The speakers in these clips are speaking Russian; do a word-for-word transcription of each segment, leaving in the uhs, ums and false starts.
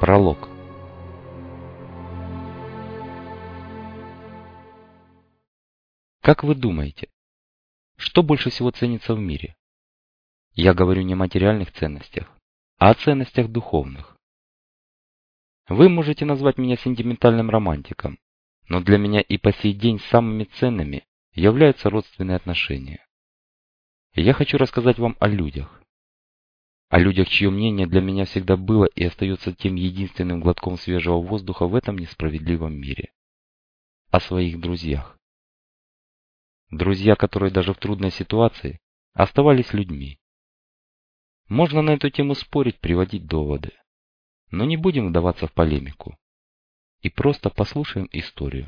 Пролог. Как вы думаете, что больше всего ценится в мире? Я говорю не о материальных ценностях, а о ценностях духовных. Вы можете назвать меня сентиментальным романтиком, но для меня и по сей день самыми ценными являются родственные отношения. Я хочу рассказать вам о людях. О людях, чье мнение для меня всегда было и остается тем единственным глотком свежего воздуха в этом несправедливом мире. О своих друзьях. Друзья, которые даже в трудной ситуации оставались людьми. Можно на эту тему спорить, приводить доводы. Но не будем вдаваться в полемику. И просто послушаем историю.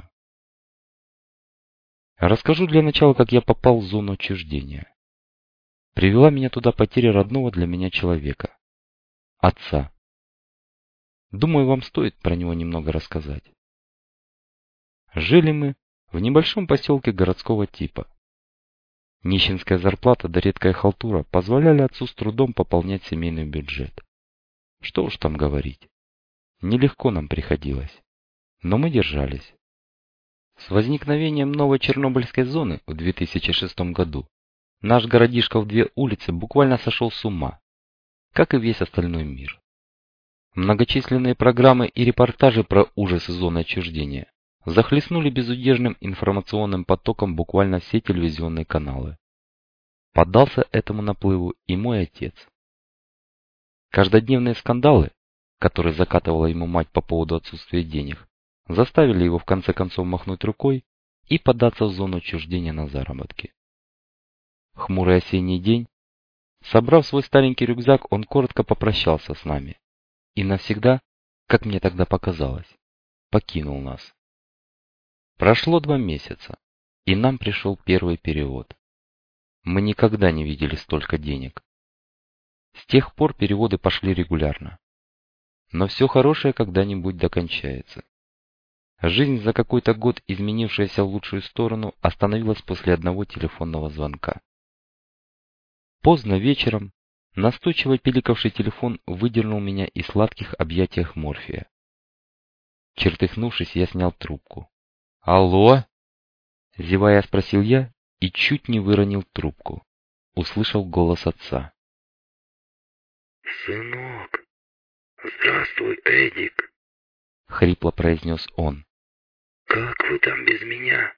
Расскажу для начала, как я попал в зону отчуждения. Привела меня туда потеря родного для меня человека. Отца. Думаю, вам стоит про него немного рассказать. Жили мы в небольшом поселке городского типа. Нищенская зарплата да редкая халтура позволяли отцу с трудом пополнять семейный бюджет. Что уж там говорить. Нелегко нам приходилось. Но мы держались. С возникновением новой Чернобыльской зоны в две тысячи шестом году наш городишко в две улицы буквально сошел с ума, как и весь остальной мир. Многочисленные программы и репортажи про ужасы зоны отчуждения захлестнули безудержным информационным потоком буквально все телевизионные каналы. Поддался этому наплыву и мой отец. Каждодневные скандалы, которые закатывала ему мать по поводу отсутствия денег, заставили его в конце концов махнуть рукой и податься в зону отчуждения на заработки. Хмурый осенний день, собрав свой старенький рюкзак, он коротко попрощался с нами и навсегда, как мне тогда показалось, покинул нас. Прошло два месяца, и нам пришел первый перевод. Мы никогда не видели столько денег. С тех пор переводы пошли регулярно. Но все хорошее когда-нибудь докончается. Жизнь, за какой-то год изменившаяся в лучшую сторону, остановилась после одного телефонного звонка. Поздно вечером настойчиво пиликавший телефон выдернул меня из сладких объятий морфия. Чертыхнувшись, я снял трубку. «Алло?» — зевая спросил я и чуть не выронил трубку. Услышал голос отца. «Сынок, здравствуй, Эдик!» — хрипло произнес он. «Как вы там без меня?»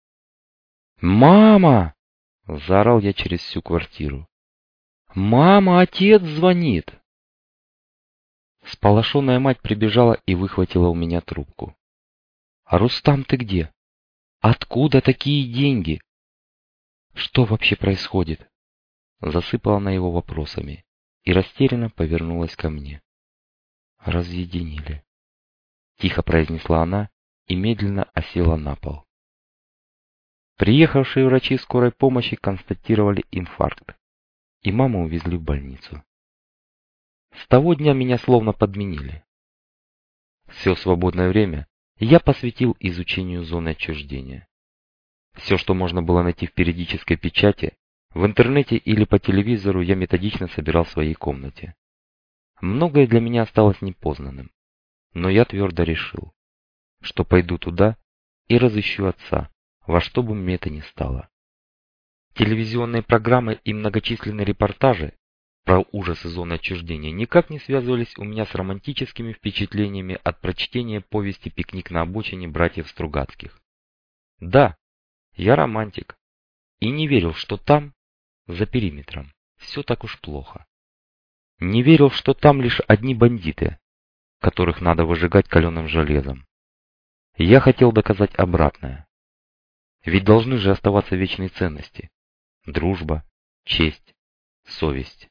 «Мама!» — заорал я через всю квартиру. «Мама, отец звонит!» Сполошенная мать прибежала и выхватила у меня трубку. «Рустам, ты где? Откуда такие деньги? Что вообще происходит?» Засыпала она его вопросами и растерянно повернулась ко мне. «Разъединили», — тихо произнесла она и медленно осела на пол. Приехавшие врачи скорой помощи констатировали инфаркт, и маму увезли в больницу. С того дня меня словно подменили. Все свободное время я посвятил изучению зоны отчуждения. Все, что можно было найти в периодической печати, в интернете или по телевизору, я методично собирал в своей комнате. Многое для меня осталось непознанным, но я твердо решил, что пойду туда и разыщу отца, во что бы мне это ни стало. Телевизионные программы и многочисленные репортажи про ужасы зоны отчуждения никак не связывались у меня с романтическими впечатлениями от прочтения повести «Пикник на обочине» братьев Стругацких. Да, я романтик и не верил, что там, за периметром, все так уж плохо. Не верил, что там лишь одни бандиты, которых надо выжигать каленым железом. Я хотел доказать обратное. Ведь должны же оставаться вечные ценности: дружба, честь, совесть.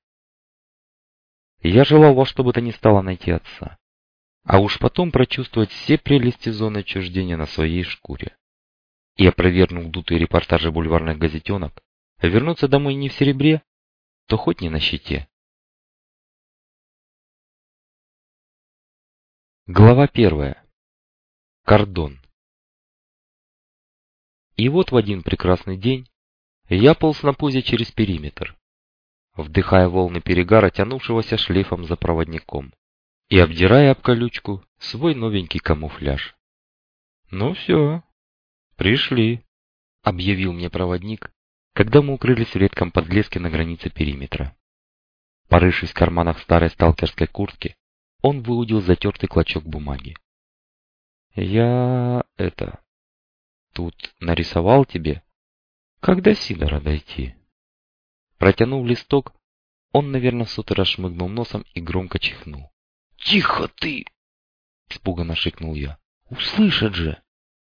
Я желал во что бы то ни стало найти отца, а уж потом прочувствовать все прелести зоны отчуждения на своей шкуре. И, опровергнув дутые репортажи бульварных газетенок, вернуться домой не в серебре, то хоть не на щите. Глава первая. Кордон. И вот в один прекрасный день я полз на пузе через периметр, вдыхая волны перегара, тянувшегося шлейфом за проводником, и обдирая об колючку свой новенький камуфляж. «Ну все, пришли», — объявил мне проводник, когда мы укрылись в редком подлеске на границе периметра. Порывшись в карманах старой сталкерской куртки, он выудил затертый клочок бумаги. «Я... это... тут нарисовал тебе, когда Сидора дойти». Протянув листок, он, наверное, в сотый раз шмыгнул носом и громко чихнул. «Тихо ты!» — испуганно шикнул я. «Услышат же!»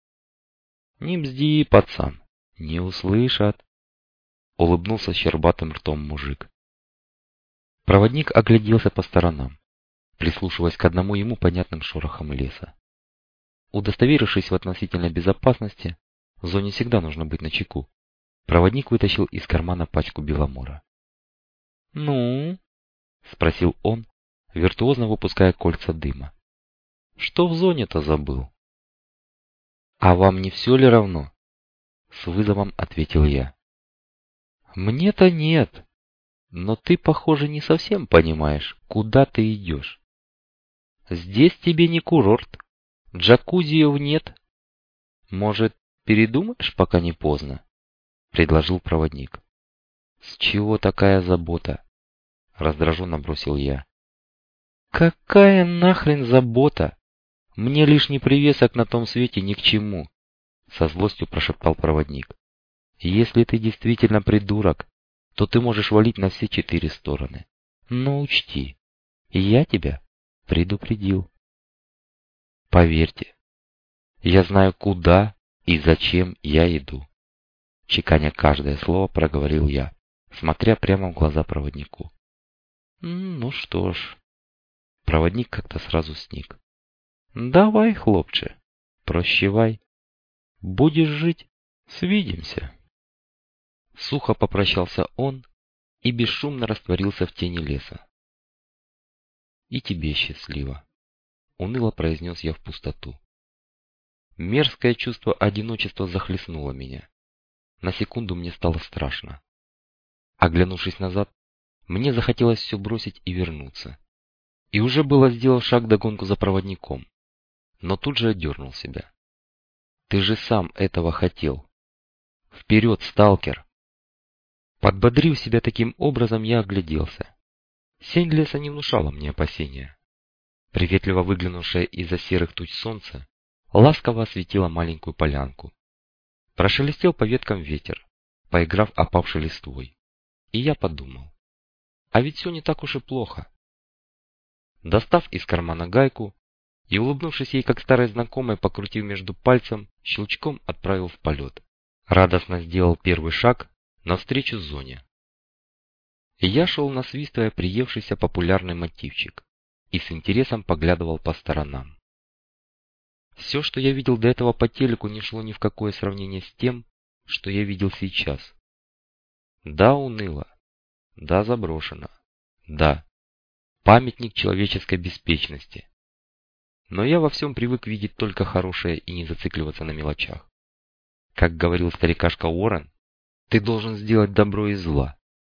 «Не бзди, пацан, не услышат!» — улыбнулся щербатым ртом мужик. Проводник огляделся по сторонам, прислушиваясь к одному ему понятным шорохам леса. Удостоверившись в относительной безопасности, в зоне всегда нужно быть начеку, проводник вытащил из кармана пачку беломора. «Ну?» — спросил он, виртуозно выпуская кольца дыма. «Что в зоне-то забыл?» «А вам не все ли равно?» — с вызовом ответил я. «Мне-то нет, но ты, похоже, не совсем понимаешь, куда ты идешь. Здесь тебе не курорт, джакузиев нет. Может, передумаешь, пока не поздно?» — предложил проводник. «С чего такая забота?» — раздраженно бросил я. «Какая нахрен забота? Мне лишний привесок на том свете ни к чему!» — со злостью прошептал проводник. «Если ты действительно придурок, то ты можешь валить на все четыре стороны. Но учти, я тебя предупредил. Поверьте, я знаю, куда и зачем я иду», — чеканя каждое слово проговорил я, смотря прямо в глаза проводнику. «Ну что ж...» Проводник как-то сразу сник. «Давай, хлопче, прощавай. Будешь жить, свидимся». Сухо попрощался он и бесшумно растворился в тени леса. «И тебе счастливо», — уныло произнес я в пустоту. Мерзкое чувство одиночества захлестнуло меня. На секунду мне стало страшно. Оглянувшись назад, мне захотелось все бросить и вернуться. И уже было сделал шаг вдогонку за проводником, но тут же отдернул себя. «Ты же сам этого хотел. Вперед, сталкер!» Подбодрив себя таким образом, я огляделся. Сень леса не внушала мне опасения. Приветливо выглянувшее из-за серых туч солнце ласково осветило маленькую полянку. Прошелестел по веткам ветер, поиграв опавшей листвой. И я подумал, а ведь все не так уж и плохо. Достав из кармана гайку и, улыбнувшись ей как старой знакомой, покрутив между пальцем, щелчком отправил в полет. Радостно сделал первый шаг навстречу зоне. И я шел, насвистывая приевшийся популярный мотивчик, и с интересом поглядывал по сторонам. Все, что я видел до этого по телеку, не шло ни в какое сравнение с тем, что я видел сейчас. Да, уныло. Да, заброшено. Да, памятник человеческой беспечности. Но я во всем привык видеть только хорошее и не зацикливаться на мелочах. Как говорил старикашка Уоррен, ты должен сделать добро из зла.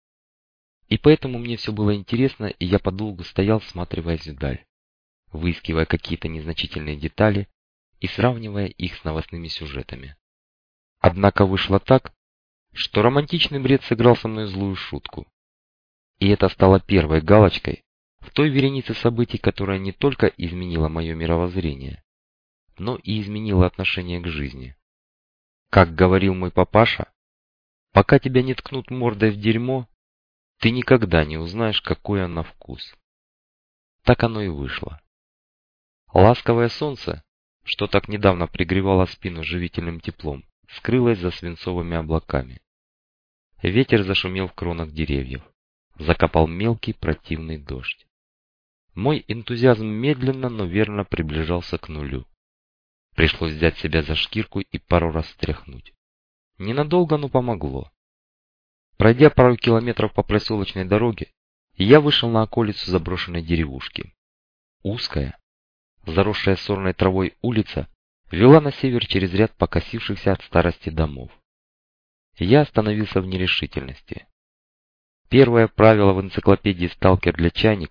И поэтому мне все было интересно, и я подолгу стоял, всматриваясь вдаль, выискивая какие-то незначительные детали и сравнивая их с новостными сюжетами. Однако вышло так, что романтичный бред сыграл со мной злую шутку. И это стало первой галочкой в той веренице событий, которая не только изменила мое мировоззрение, но и изменила отношение к жизни. Как говорил мой папаша, пока тебя не ткнут мордой в дерьмо, ты никогда не узнаешь, какой он на вкус. Так оно и вышло. Ласковое солнце, что так недавно пригревало спину живительным теплом, скрылось за свинцовыми облаками. Ветер зашумел в кронах деревьев, закапал мелкий противный дождь. Мой энтузиазм медленно, но верно приближался к нулю. Пришлось взять себя за шкирку и пару раз встряхнуть. Ненадолго, но помогло. Пройдя пару километров по проселочной дороге, я вышел на околицу заброшенной деревушки. Узкая, заросшая сорной травой улица вела на север через ряд покосившихся от старости домов. Я остановился в нерешительности. Первое правило в энциклопедии «Сталкер для чайников»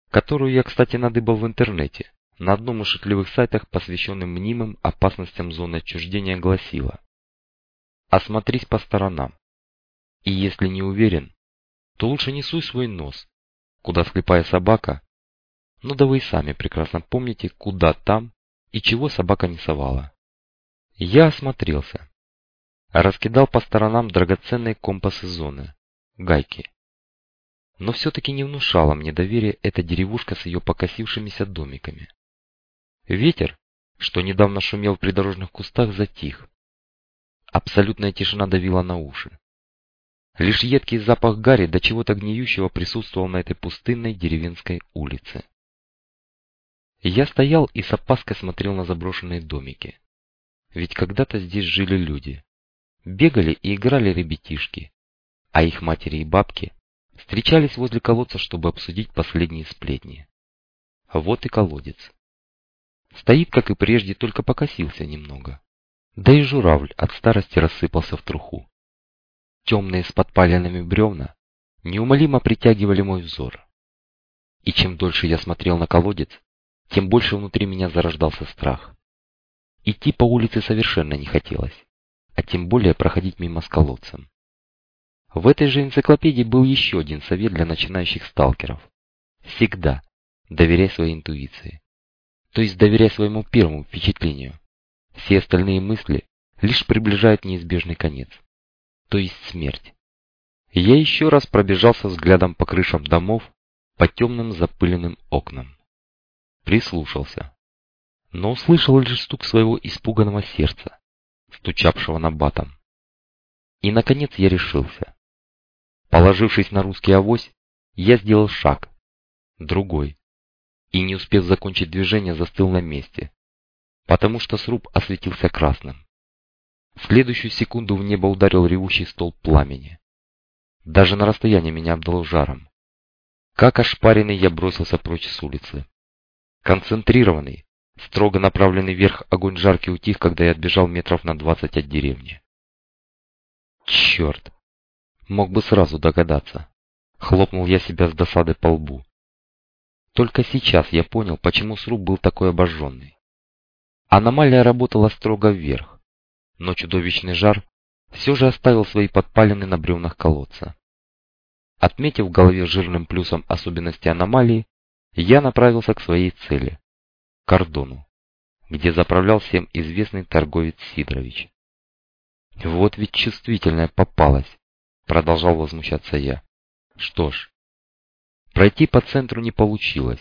которую я, кстати, надыбал в интернете, на одном из шутливых сайтах, посвященным мнимым опасностям зоны отчуждения, гласила: «Осмотрись по сторонам, и если не уверен, то лучше не суй свой нос, куда слепая собака, ну да вы и сами прекрасно помните, куда там и чего собака не совала». Я осмотрелся, раскидал по сторонам драгоценные компасы зоны, гайки. Но все-таки не внушала мне доверия эта деревушка с ее покосившимися домиками. Ветер, что недавно шумел в придорожных кустах, затих. Абсолютная тишина давила на уши. Лишь едкий запах гари до чего-то гниющего присутствовал на этой пустынной деревенской улице. Я стоял и с опаской смотрел на заброшенные домики. Ведь когда-то здесь жили люди. Бегали и играли ребятишки, а их матери и бабки встречались возле колодца, чтобы обсудить последние сплетни. Вот и колодец. Стоит, как и прежде, только покосился немного. Да и журавль от старости рассыпался в труху. Темные с подпаленными бревна неумолимо притягивали мой взор. И чем дольше я смотрел на колодец, тем больше внутри меня зарождался страх. Идти по улице совершенно не хотелось, а тем более проходить мимо с колодцем. В этой же энциклопедии был еще один совет для начинающих сталкеров. Всегда доверяй своей интуиции. То есть доверяй своему первому впечатлению. Все остальные мысли лишь приближают неизбежный конец. То есть смерть. Я еще раз пробежался взглядом по крышам домов, по темным запыленным окнам. Прислушался. Но услышал лишь стук своего испуганного сердца, стучавшего набатом. И наконец я решился. Положившись на русский авось, я сделал шаг, другой, и не успев закончить движение, застыл на месте, потому что сруб осветился красным. В следующую секунду в небо ударил ревущий столб пламени. Даже на расстоянии меня обдало жаром. Как ошпаренный я бросился прочь с улицы. Концентрированный, строго направленный вверх огонь жаркий утих, когда я отбежал метров на двадцать от деревни. Черт! Мог бы сразу догадаться. Хлопнул я себя с досады по лбу. Только сейчас я понял, почему сруб был такой обожженный. Аномалия работала строго вверх, но чудовищный жар все же оставил свои подпалины на бревнах колодца. Отметив в голове жирным плюсом особенности аномалии, я направился к своей цели – кордону, где заправлял всем известный торговец Сидорович. Вот ведь чувствительная попалась. Продолжал возмущаться я. Что ж, пройти по центру не получилось.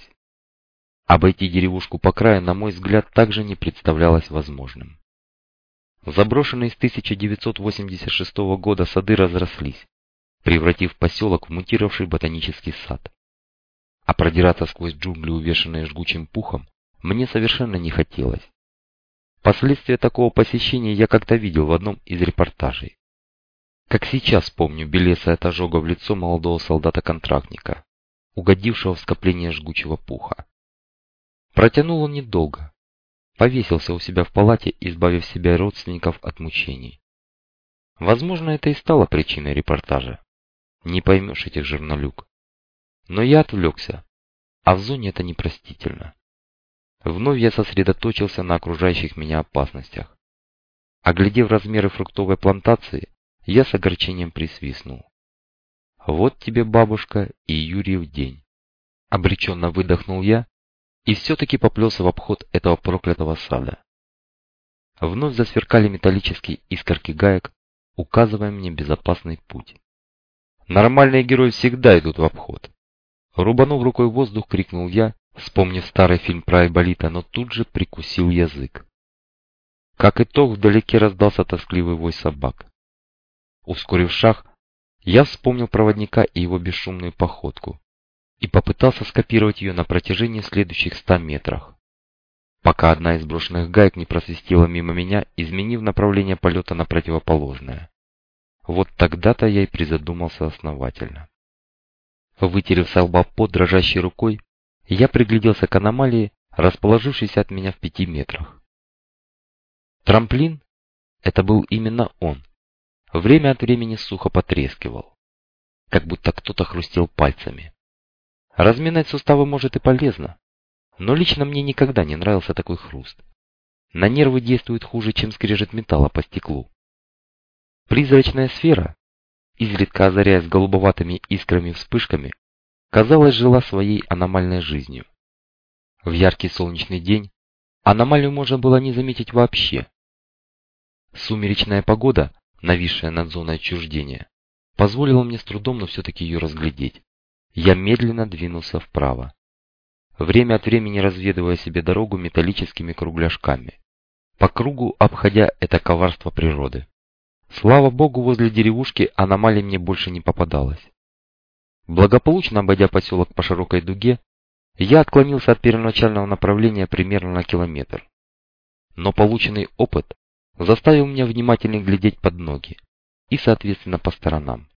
Обойти деревушку по краю, на мой взгляд, также не представлялось возможным. Заброшенные с тысяча девятьсот восемьдесят шестого года сады разрослись, превратив поселок в мутировавший ботанический сад. А продираться сквозь джунгли, увешанные жгучим пухом, мне совершенно не хотелось. Последствия такого посещения я как-то видел в одном из репортажей. Как сейчас помню белесое от ожога в лицо молодого солдата-контрактника, угодившего в скопление жгучего пуха. Протянул он недолго. Повесился у себя в палате, избавив себя и родственников от мучений. Возможно, это и стало причиной репортажа. Не поймешь этих журналюк. Но я отвлекся, а в зоне это непростительно. Вновь я сосредоточился на окружающих меня опасностях. Оглядев размеры фруктовой плантации, я с огорчением присвистнул. Вот тебе, бабушка, и Юрьев день. Обреченно выдохнул я и все-таки поплелся в обход этого проклятого сада. Вновь засверкали металлические искорки гаек, указывая мне безопасный путь. Нормальные герои всегда идут в обход. Рубанув рукой воздух, крикнул я, вспомнив старый фильм про Айболита, но тут же прикусил язык. Как итог, вдалеке раздался тоскливый вой собак. Ускорив шаг, я вспомнил проводника и его бесшумную походку и попытался скопировать ее на протяжении следующих ста метрах, пока одна из брошенных гаек не просвистела мимо меня, изменив направление полета на противоположное. Вот тогда-то я и призадумался основательно. Вытерев со лба пот дрожащей рукой, я пригляделся к аномалии, расположившейся от меня в пяти метрах. Трамплин — это был именно он. Время от времени сухо потрескивал, как будто кто-то хрустел пальцами. Разминать суставы может и полезно, но лично мне никогда не нравился такой хруст. На нервы действует хуже, чем скрежет металла по стеклу. Призрачная сфера, изредка озаряясь голубоватыми искрами-вспышками, казалось, жила своей аномальной жизнью. В яркий солнечный день аномалию можно было не заметить вообще. Сумеречная погода, нависшая над зоной отчуждения, позволила мне с трудом, но все-таки ее разглядеть. Я медленно двинулся вправо, время от времени разведывая себе дорогу металлическими кругляшками, по кругу обходя это коварство природы. Слава богу, возле деревушки аномалий мне больше не попадалось. Благополучно обойдя поселок по широкой дуге, я отклонился от первоначального направления примерно на километр. Но полученный опыт заставил меня внимательно глядеть под ноги и, соответственно, по сторонам.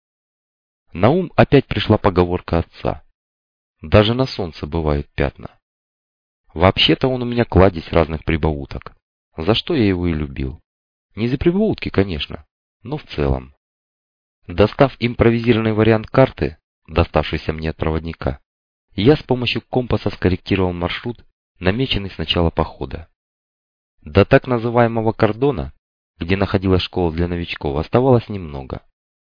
На ум опять пришла поговорка отца. Даже на солнце бывают пятна. Вообще-то он у меня кладезь разных прибауток, за что я его и любил. Не за прибаутки, конечно, но в целом. Достав импровизированный вариант карты, доставшийся мне от проводника, я с помощью компаса скорректировал маршрут, намеченный с начала похода. До так называемого кордона, где находилась школа для новичков, оставалось немного.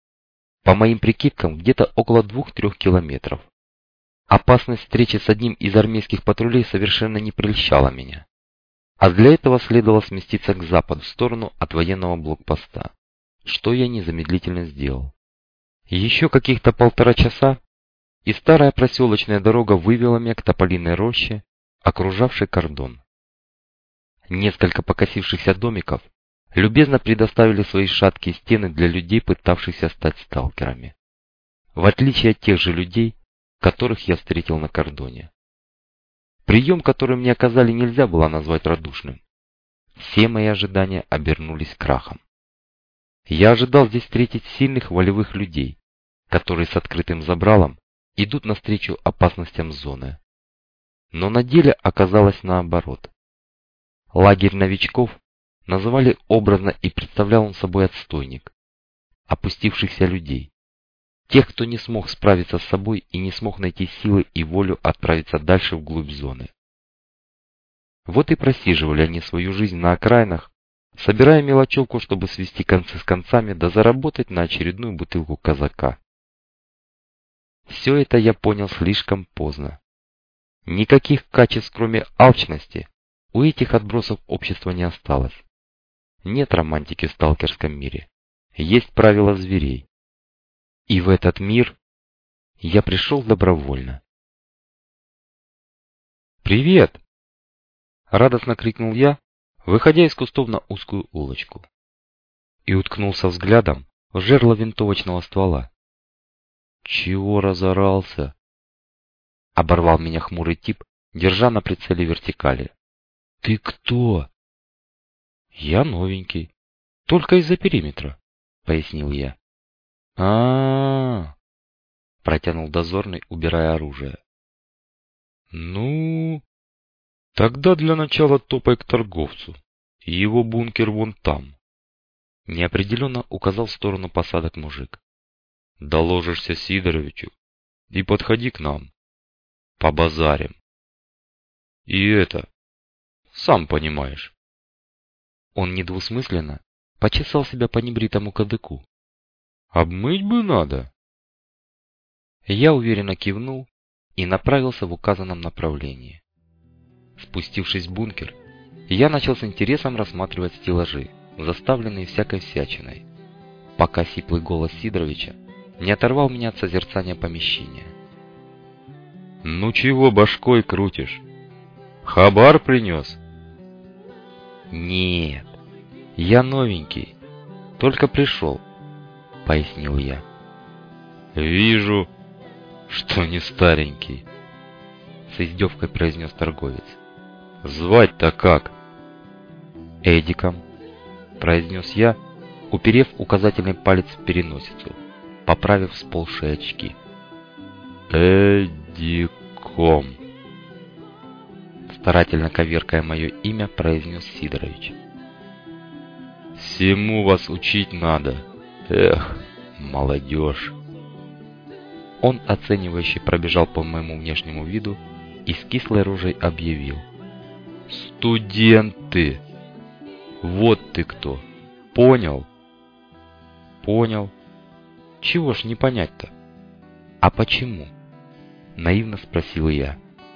По моим прикидкам, где-то около двух-трех километров. Опасность встречи с одним из армейских патрулей совершенно не прельщала меня. А для этого следовало сместиться к западу, в сторону от военного блокпоста, что я незамедлительно сделал. Еще каких-то полтора часа, и старая проселочная дорога вывела меня к тополиной роще, окружавшей кордон. Несколько покосившихся домиков любезно предоставили свои шаткие стены для людей, пытавшихся стать сталкерами. В отличие от тех же людей, которых я встретил на кордоне. Прием, который мне оказали, нельзя было назвать радушным. Все мои ожидания обернулись крахом. Я ожидал здесь встретить сильных волевых людей, которые с открытым забралом идут навстречу опасностям зоны. Но на деле оказалось наоборот. Лагерь новичков называли образно и представлял он собой отстойник, опустившихся людей, тех, кто не смог справиться с собой и не смог найти силы и волю отправиться дальше вглубь зоны. Вот и просиживали они свою жизнь на окраинах, собирая мелочевку, чтобы свести концы с концами да заработать на очередную бутылку казака. Все это я понял слишком поздно. Никаких качеств, кроме алчности, у этих отбросов общества не осталось. Нет романтики в сталкерском мире. Есть правила зверей. И в этот мир я пришел добровольно. «Привет!» — радостно крикнул я, выходя из кустов на узкую улочку. И уткнулся взглядом в жерло винтовочного ствола. «Чего разорался?» — оборвал меня хмурый тип, держа на прицеле вертикали. «Ты кто?» «Я новенький, только из-за периметра», — пояснил я. А-а-а, протянул дозорный, убирая оружие. Ну, тогда для начала топай к торговцу. Его бункер вон там. Неопределенно указал в сторону посадок мужик. Доложишься Сидоровичу и подходи к нам. Побазарим. И это, сам понимаешь. Он недвусмысленно почесал себя по небритому кадыку. Обмыть бы надо. Я уверенно кивнул и направился в указанном направлении. Спустившись в бункер, я начал с интересом рассматривать стеллажи, заставленные всякой всячиной, пока сиплый голос Сидоровича не оторвал меня от созерцания помещения. «Ну чего башкой крутишь? Хабар принес?» «Нет, я новенький, только пришел», — пояснил я. «Вижу, что не старенький», — с издевкой произнес торговец. «Звать-то как?» «Эдиком», — произнес я, уперев указательный палец в переносицу, поправив сползшие очки. «Эдиком», — старательно коверкая мое имя, произнес Сидорович. «Всему вас учить надо. Эх, молодежь». Он оценивающе пробежал по моему внешнему виду и с кислой рожей объявил: «Студенты! Вот ты кто! Понял?» «Понял. Чего ж не понять-то?» «А почему?» — наивно спросил я.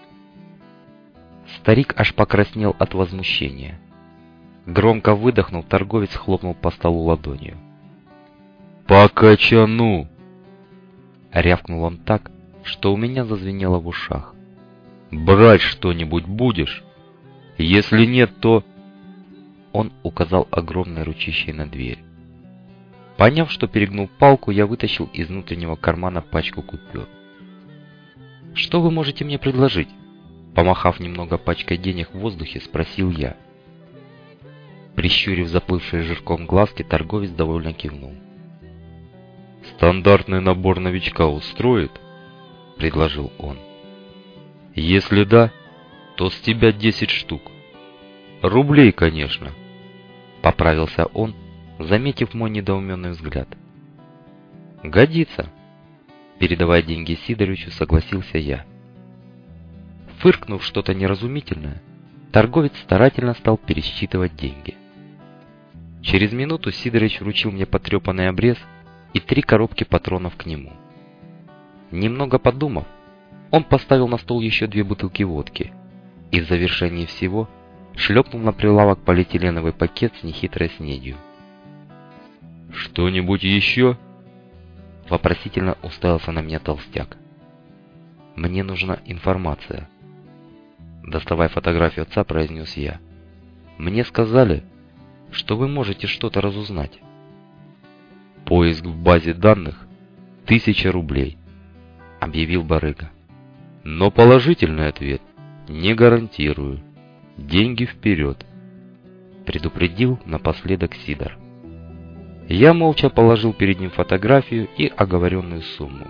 Старик аж покраснел от возмущения. Громко выдохнул, торговец хлопнул по столу ладонью. «По качану!» Рявкнул он так, что у меня зазвенело в ушах. «Брать что-нибудь будешь? Если нет, то...» Он указал огромной ручищей на дверь. Поняв, что перегнул палку, я вытащил из внутреннего кармана пачку купюр. «Что вы можете мне предложить?» Помахав немного пачкой денег в воздухе, спросил я. Прищурив заплывшие жирком глазки, торговец довольно кивнул. «Стандартный набор новичка устроит?» — предложил он. «Если да, то с тебя десять штук. Рублей, конечно», — поправился он, заметив мой недоуменный взгляд. «Годится», — передавая деньги Сидоровичу, согласился я. Фыркнув что-то неразумительное, торговец старательно стал пересчитывать деньги. Через минуту Сидорович вручил мне потрепанный обрез и три коробки патронов к нему. Немного подумав, он поставил на стол еще две бутылки водки и в завершении всего шлепнул на прилавок полиэтиленовый пакет с нехитрой снедью. «Что-нибудь еще?» — вопросительно уставился на меня толстяк. «Мне нужна информация», — доставая фотографию отца, произнес я. «Мне сказали, что вы можете что-то разузнать». «Поиск в базе данных — тысяча рублей», — объявил барыга. «Но положительный ответ не гарантирую. Деньги вперед», — предупредил напоследок Сидор. Я молча положил перед ним фотографию и оговоренную сумму.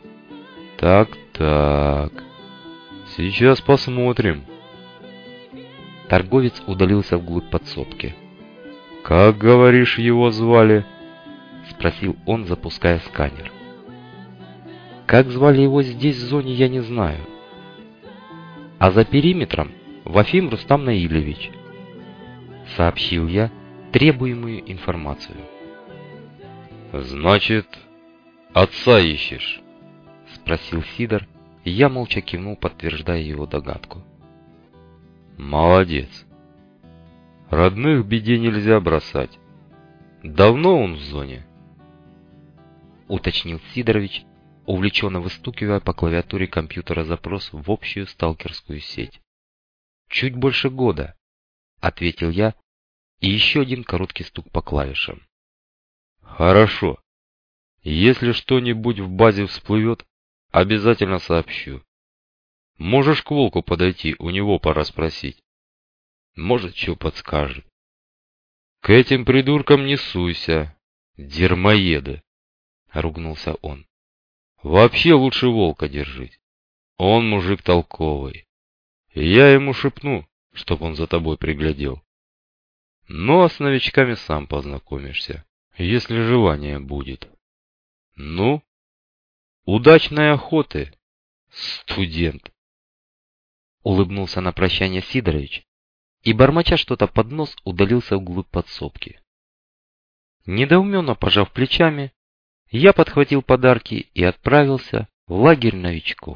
«Так-так, сейчас посмотрим». Торговец удалился вглубь подсобки. «Как, говоришь, его звали?» — спросил он, запуская сканер. Как звали его здесь в зоне, я не знаю. А за периметром Вафим Рустам Наилевич, сообщил я требуемую информацию. «Значит, отца ищешь?» — спросил Сидор, и я молча кивнул, подтверждая его догадку. «Молодец. Родных в беде нельзя бросать. Давно он в зоне?» — уточнил Сидорович, увлеченно выстукивая по клавиатуре компьютера запрос в общую сталкерскую сеть. «Чуть больше года», — ответил я, и еще один короткий стук по клавишам. «Хорошо. Если что-нибудь в базе всплывет, обязательно сообщу. Можешь к Волку подойти, у него пора спросить. Может, что подскажет. К этим придуркам не суйся, дерьмоеды», — ругнулся он. «Вообще лучше Волка держись. Он мужик толковый. Я ему шепну, чтоб он за тобой приглядел. Ну, а с новичками сам познакомишься, если желание будет. Ну, удачной охоты, студент!» Улыбнулся на прощание Сидорович и, бормоча что-то под нос, удалился вглубь подсобки. Недоуменно пожав плечами, я подхватил подарки и отправился в лагерь новичков.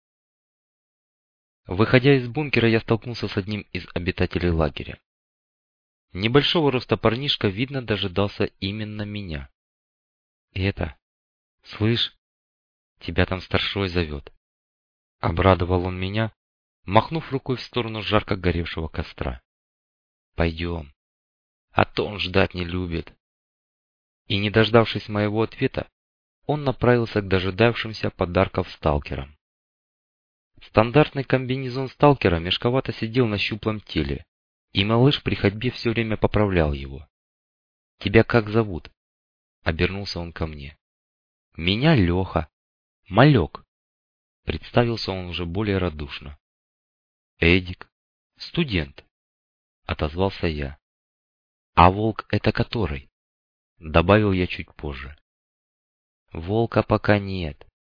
Выходя из бункера, я столкнулся с одним из обитателей лагеря. Небольшого роста парнишка, видно, дожидался именно меня. «Это, слышь, тебя там старшой зовет», — обрадовал он меня, махнув рукой в сторону жарко горевшего костра. «Пойдем, а то он ждать не любит». И, не дождавшись моего ответа, он направился к дожидавшимся подарков сталкерам. Стандартный комбинезон сталкера мешковато сидел на щуплом теле, и малыш при ходьбе все время поправлял его. «Тебя как зовут?» — обернулся он ко мне. «Меня Леха. Малек», — представился он уже более радушно. «Эдик. Студент», — отозвался я. «А Волк это который?» — добавил я чуть позже. «Волка пока нет.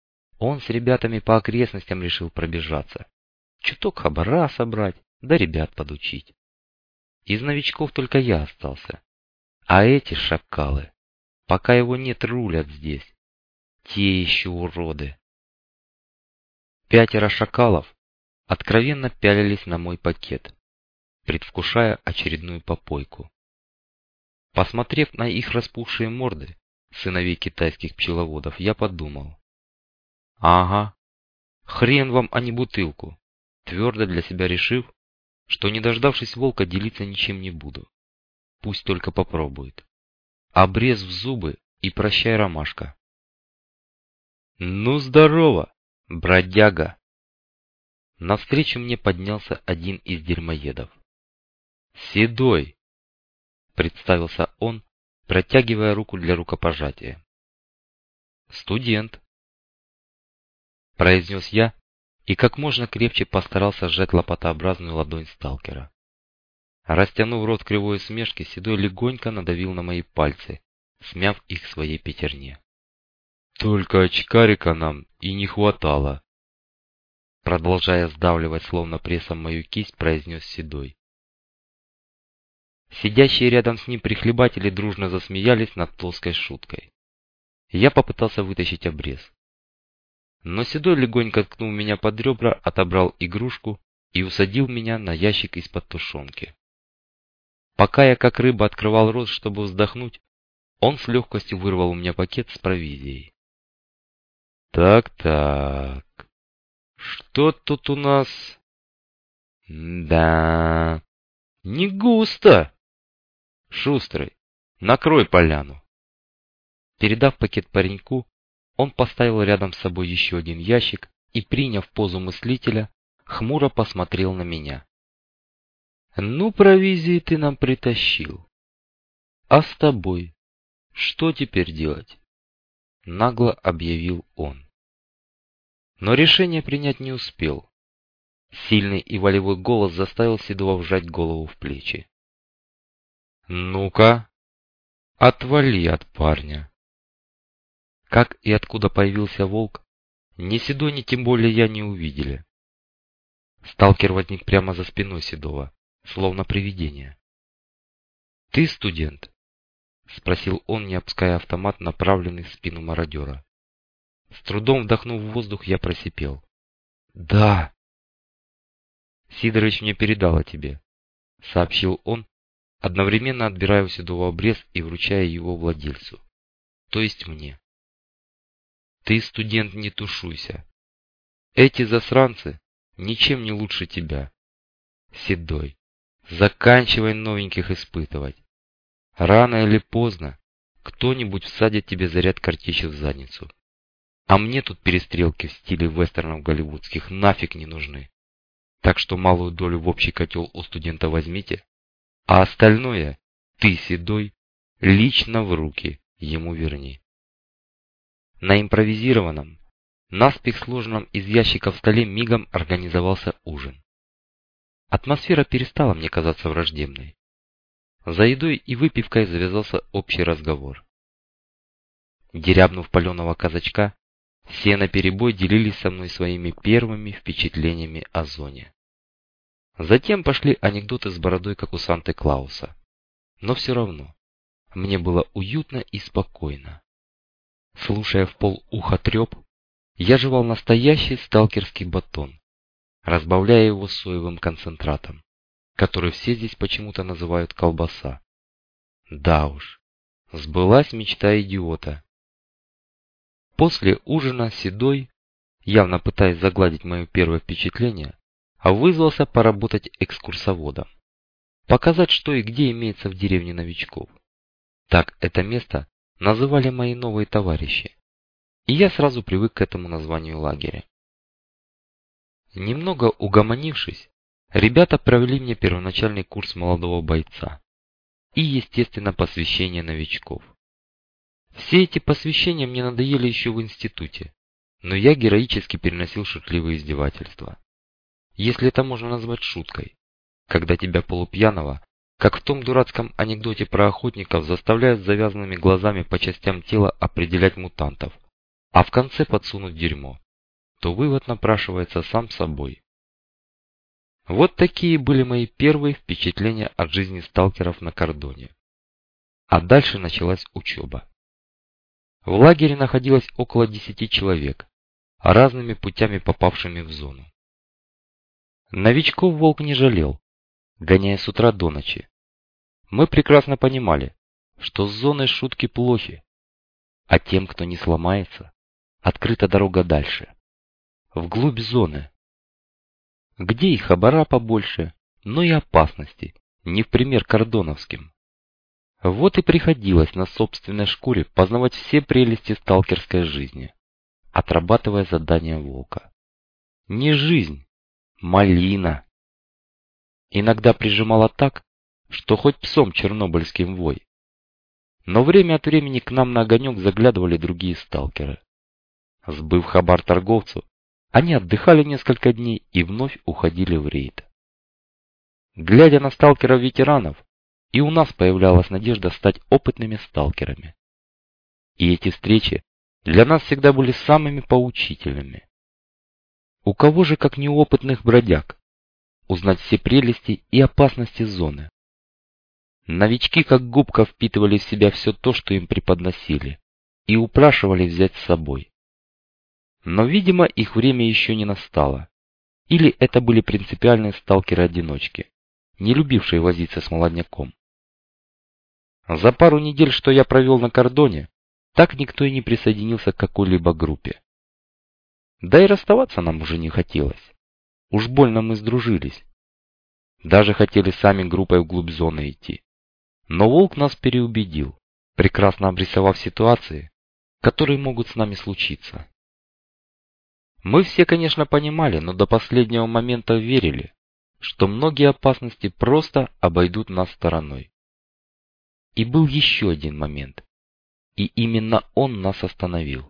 Он с ребятами по окрестностям решил пробежаться. Чуток хабара собрать, да ребят подучить. Из новичков только я остался. А эти шакалы, пока его нет, рулят здесь. Те еще уроды. Пятеро шакалов откровенно пялились на мой пакет, предвкушая очередную попойку. Посмотрев на их распухшие морды, сыновей китайских пчеловодов, я подумал. Ага, хрен вам, а не бутылку. Твердо для себя решив, что, не дождавшись волка, делиться ничем не буду. Пусть только попробует. Обрез в зубы и прощай, ромашка. Ну, здорово, бродяга. Навстречу мне поднялся один из дерьмоедов. Седой, представился он, протягивая руку для рукопожатия. Студент, произнес я и как можно крепче постарался сжать лопатообразную ладонь сталкера. Растянув рот кривой усмешки, Седой легонько надавил на мои пальцы, смяв их своей пятерне. «Только очкарика нам и не хватало!» Продолжая сдавливать словно прессом мою кисть, произнес Седой. Сидящие рядом с ним прихлебатели дружно засмеялись над плоской шуткой. Я попытался вытащить обрез. Но Седой легонько ткнул меня под ребра, отобрал игрушку и усадил меня на ящик из-под тушенки. Пока я как рыба открывал рот, чтобы вздохнуть, он с легкостью вырвал у меня пакет с провизией. Так-так, что тут у нас? Да, не густо. Шустрый, накрой поляну. Передав пакет пареньку, он поставил рядом с собой еще один ящик и, приняв позу мыслителя, хмуро посмотрел на меня. «Ну, провизии ты нам притащил. А с тобой что теперь делать?» Нагло объявил он. Но решение принять не успел. Сильный и волевой голос заставил Седова вжать голову в плечи. «Ну-ка, отвали от парня!» Как и откуда появился волк, ни Седой, ни тем более я не увидели. Сталкер возник прямо за спиной Седова, словно привидение. «Ты студент?» — спросил он, не опуская автомат, направленный в спину мародера. С трудом вдохнув воздух, я просипел. «Да!» «Сидорыч мне передал о тебе», — сообщил он, одновременно отбирая у Седова обрез и вручая его владельцу, то есть мне. «Ты, студент, не тушуйся. Эти засранцы ничем не лучше тебя. Седой, заканчивай новеньких испытывать. Рано или поздно кто-нибудь всадит тебе заряд картечи в задницу. А мне тут перестрелки в стиле вестернов голливудских нафиг не нужны. Так что малую долю в общий котел у студента возьмите, а остальное ты, Седой, лично в руки ему верни». На импровизированном, наспех сложенном из ящиков столе мигом организовался ужин. Атмосфера перестала мне казаться враждебной. За едой и выпивкой завязался общий разговор. Дерябнув паленого казачка, все наперебой делились со мной своими первыми впечатлениями о зоне. Затем пошли анекдоты с бородой, как у Санты-Клауса. Но все равно, мне было уютно и спокойно. Слушая в полуха треп, я жевал настоящий сталкерский батон, разбавляя его соевым концентратом, который все здесь почему-то называют колбаса. Да уж, сбылась мечта идиота. После ужина Седой, явно пытаясь загладить мое первое впечатление, вызвался поработать экскурсоводом, показать, что и где имеется в деревне новичков. Так это место называли мои новые товарищи, и я сразу привык к этому названию лагеря. Немного угомонившись, ребята провели мне первоначальный курс молодого бойца и, естественно, посвящение новичков. Все эти посвящения мне надоели еще в институте, но я героически переносил шутливые издевательства. Если это можно назвать шуткой, когда тебя полупьяного, как в том дурацком анекдоте про охотников, заставляют с завязанными глазами по частям тела определять мутантов, а в конце подсунуть дерьмо, то вывод напрашивается сам собой. Вот такие были мои первые впечатления от жизни сталкеров на кордоне. А дальше началась учеба. В лагере находилось около десяти человек, разными путями попавшими в зону. Новичков Волк не жалел, гоняя с утра до ночи. Мы прекрасно понимали, что с зоной шутки плохи, а тем, кто не сломается, открыта дорога дальше, вглубь зоны, где и хабара побольше, но и опасности, не в пример кордоновским. Вот и приходилось на собственной шкуре познавать все прелести сталкерской жизни, отрабатывая задания Волка. Не жизнь, малина. Иногда прижимала так, что хоть псом чернобыльским вой. Но время от времени к нам на огонек заглядывали другие сталкеры. Сбыв хабар торговцу, они отдыхали несколько дней и вновь уходили в рейд. Глядя на сталкеров-ветеранов, и у нас появлялась надежда стать опытными сталкерами. И эти встречи для нас всегда были самыми поучительными. У кого же, как неопытных бродяг, узнать все прелести и опасности зоны? Новички как губка впитывали в себя все то, что им преподносили, и упрашивали взять с собой. Но, видимо, их время еще не настало. Или это были принципиальные сталкеры-одиночки, не любившие возиться с молодняком. За пару недель, что я провел на кордоне, так никто и не присоединился к какой-либо группе. Да и расставаться нам уже не хотелось. Уж больно мы сдружились. Даже хотели сами группой вглубь зоны идти. Но Волк нас переубедил, прекрасно обрисовав ситуации, которые могут с нами случиться. Мы все, конечно, понимали, но до последнего момента верили, что многие опасности просто обойдут нас стороной. И был еще один момент, и именно он нас остановил.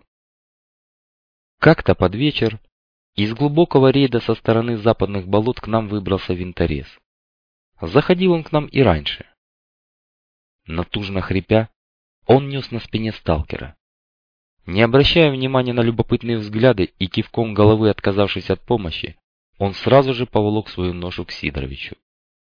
Как-то под вечер из глубокого рейда со стороны западных болот к нам выбрался винторез. Заходил он к нам и раньше. Натужно хрипя, он нес на спине сталкера. Не обращая внимания на любопытные взгляды и кивком головы отказавшись от помощи, он сразу же поволок свою ношу к Сидоровичу.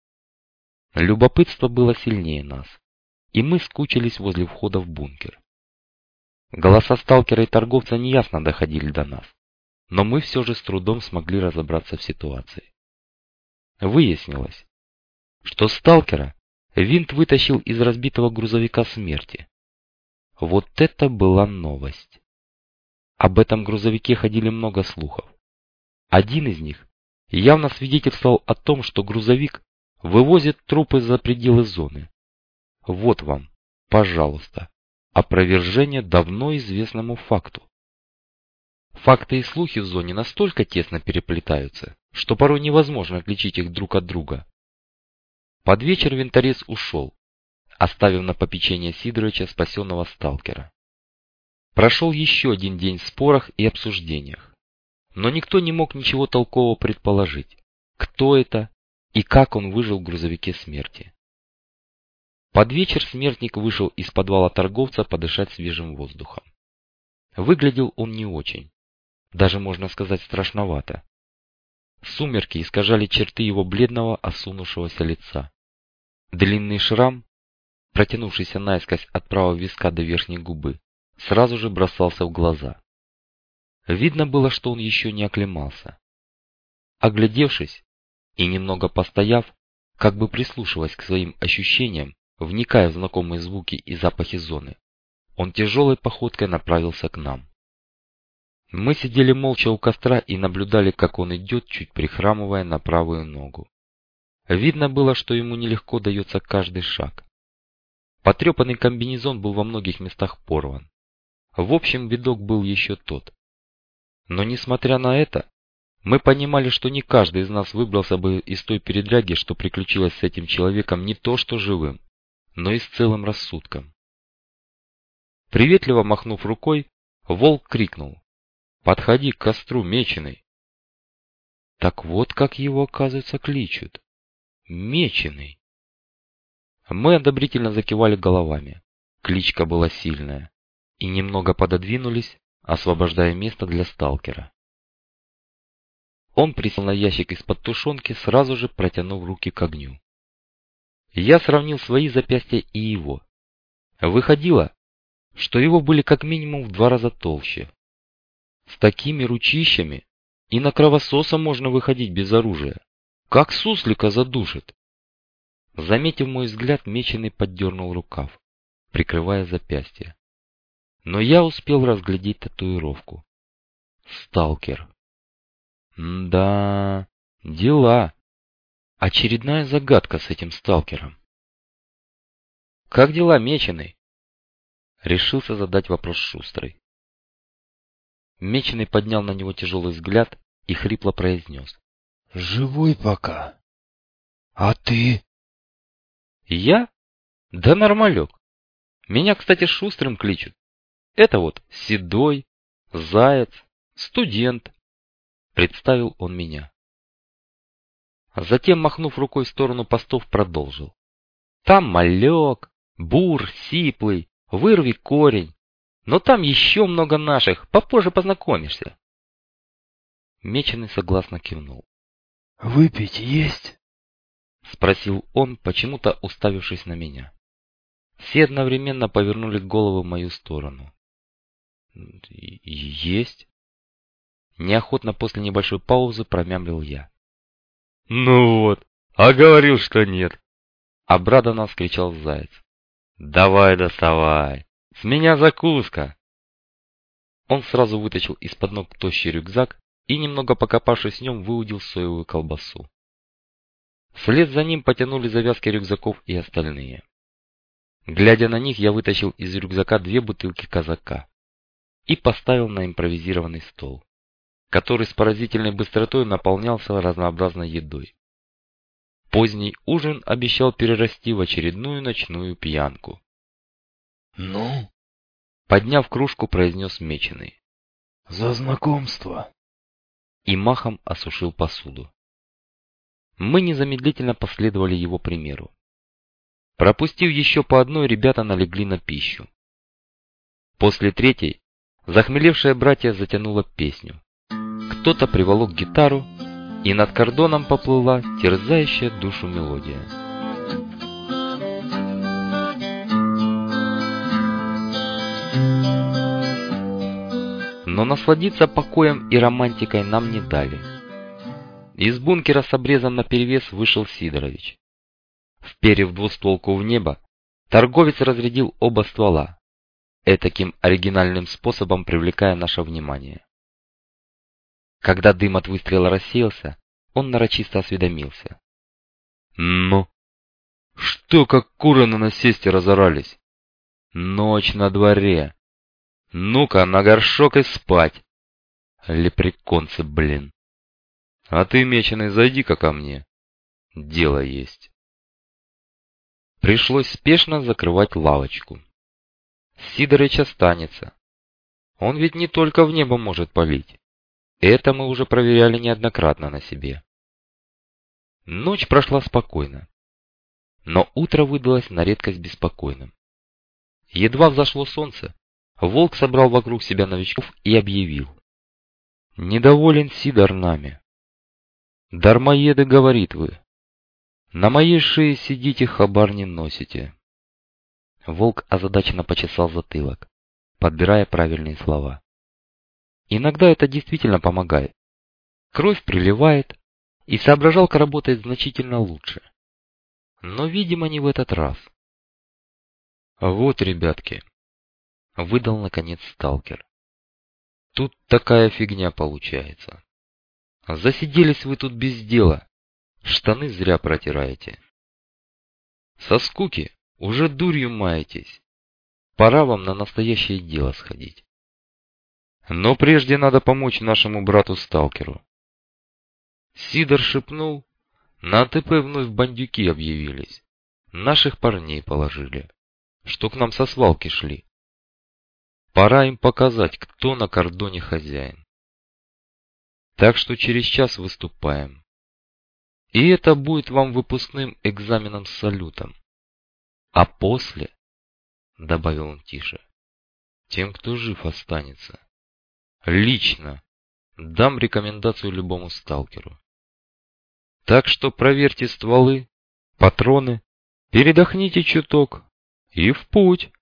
Любопытство было сильнее нас, и мы скучились возле входа в бункер. Голоса сталкера и торговца неясно доходили до нас, но мы все же с трудом смогли разобраться в ситуации. Выяснилось, что сталкера винт вытащил из разбитого грузовика смерти. Вот это была новость. Об этом грузовике ходили много слухов. Один из них явно свидетельствовал о том, что грузовик вывозит трупы за пределы зоны. Вот вам, пожалуйста, опровержение давно известному факту. Факты и слухи в зоне настолько тесно переплетаются, что порой невозможно отличить их друг от друга. Под вечер винторез ушел, оставив на попечение Сидоровича спасенного сталкера. Прошел еще один день в спорах и обсуждениях, но никто не мог ничего толкового предположить, кто это и как он выжил в грузовике смерти. Под вечер смертник вышел из подвала торговца подышать свежим воздухом. Выглядел он не очень, даже можно сказать страшновато. Сумерки искажали черты его бледного осунувшегося лица. Длинный шрам, протянувшийся наискось от правого виска до верхней губы, сразу же бросался в глаза. Видно было, что он еще не оклемался. Оглядевшись и немного постояв, как бы прислушиваясь к своим ощущениям, вникая в знакомые звуки и запахи зоны, он тяжелой походкой направился к нам. Мы сидели молча у костра и наблюдали, как он идет, чуть прихрамывая на правую ногу. Видно было, что ему нелегко дается каждый шаг. Потрепанный комбинезон был во многих местах порван. В общем, видок был еще тот. Но несмотря на это, мы понимали, что не каждый из нас выбрался бы из той передряги, что приключилось с этим человеком, не то что живым, но и с целым рассудком. Приветливо махнув рукой, Волк крикнул: «Подходи к костру, Меченый!» Так вот как его, оказывается, кличут. Меченый. Мы одобрительно закивали головами. Кличка была сильная. И немного пододвинулись, освобождая место для сталкера. Он присел на ящик из-под тушенки, сразу же протянув руки к огню. Я сравнил свои запястья и его. Выходило, что его были как минимум в два раза толще. С такими ручищами и на кровососа можно выходить без оружия. Как суслика задушит. Заметив мой взгляд, Меченый поддернул рукав, прикрывая запястье. Но я успел разглядеть татуировку. Сталкер. М-да, дела. Очередная загадка с этим сталкером. «Как дела, Меченый?» Решился задать вопрос Шустрый. Меченый поднял на него тяжелый взгляд и хрипло произнес. «Живой пока. А ты?» «Я? Да нормалек. Меня, кстати, Шустрым кличут. Это вот Седой, Заяц, студент», — представил он меня. Затем, махнув рукой в сторону постов, продолжил. «Там Малек, Бур, Сиплый, Вырви корень. Но там еще много наших, попозже познакомишься». Меченый согласно кивнул. «Выпить есть?» — спросил он, почему-то уставившись на меня. Все одновременно повернули головы в мою сторону. «Есть?» Неохотно после небольшой паузы промямлил я. «Ну вот, а говорил, что нет!» — обрадованно вскричал Заяц. «Давай доставай! С меня закуска!» Он сразу вытащил из-под ног тощий рюкзак и, немного покопавшись в нем, выудил соевую колбасу. Вслед за ним потянули завязки рюкзаков и остальные. Глядя на них, я вытащил из рюкзака две бутылки казака и поставил на импровизированный стол, который с поразительной быстротой наполнялся разнообразной едой. Поздний ужин обещал перерасти в очередную ночную пьянку. «Ну?» — подняв кружку, произнес Меченый. «За знакомство!» И махом осушил посуду. Мы незамедлительно последовали его примеру. Пропустив еще по одной, ребята налегли на пищу. После третьей захмелевшее братья затянуло песню. Кто-то приволок гитару, и над кордоном поплыла терзающая душу мелодия. Но насладиться покоем и романтикой нам не дали. Из бункера с обрезом наперевес вышел Сидорович. Вперев двустволку в небо, торговец разрядил оба ствола, этаким оригинальным способом привлекая наше внимание. Когда дым от выстрела рассеялся, он нарочисто осведомился. «Ну, что как куры на насесте разорались? Ночь на дворе. Ну-ка, на горшок и спать. Лепреконцы, блин. А ты, Меченый, зайди-ка ко мне. Дело есть». Пришлось спешно закрывать лавочку. Сидорыч останется. Он ведь не только в небо может палить. Это мы уже проверяли неоднократно на себе. Ночь прошла спокойно. Но утро выдалось на редкость беспокойным. Едва взошло солнце, Волк собрал вокруг себя новичков и объявил. «Недоволен Сидор нами. Дармоеды, говорит вы. На моей шее сидите, хабар не носите». Волк озадаченно почесал затылок, подбирая правильные слова. Иногда это действительно помогает. Кровь приливает, и соображалка работает значительно лучше. Но, видимо, не в этот раз. «Вот, ребятки», — выдал наконец сталкер. «Тут такая фигня получается. Засиделись вы тут без дела, штаны зря протираете. Со скуки уже дурью маетесь. Пора вам на настоящее дело сходить. Но прежде надо помочь нашему брату-сталкеру». Сидор шепнул, на АТП вновь бандюки объявились. Наших парней положили, что к нам со свалки шли. Пора им показать, кто на кордоне хозяин. Так что через час выступаем. И это будет вам выпускным экзаменом с салютом. А после, — добавил он тише, — тем, кто жив останется, лично дам рекомендацию любому сталкеру. Так что проверьте стволы, патроны, передохните чуток и в путь.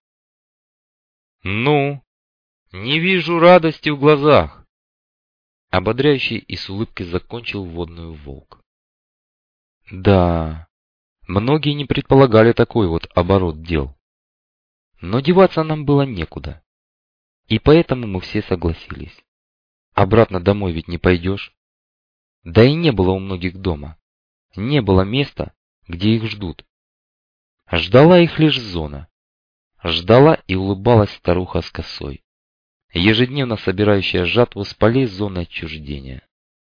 Ну, не вижу радости в глазах. Ободряющий и с улыбкой закончил вводную Волк. Да, многие не предполагали такой вот оборот дел. Но деваться нам было некуда. И поэтому мы все согласились. Обратно домой ведь не пойдешь. Да и не было у многих дома. Не было места, где их ждут. Ждала их лишь зона. Ждала и улыбалась старуха с косой, ежедневно собирающая жатву с полей зоны отчуждения.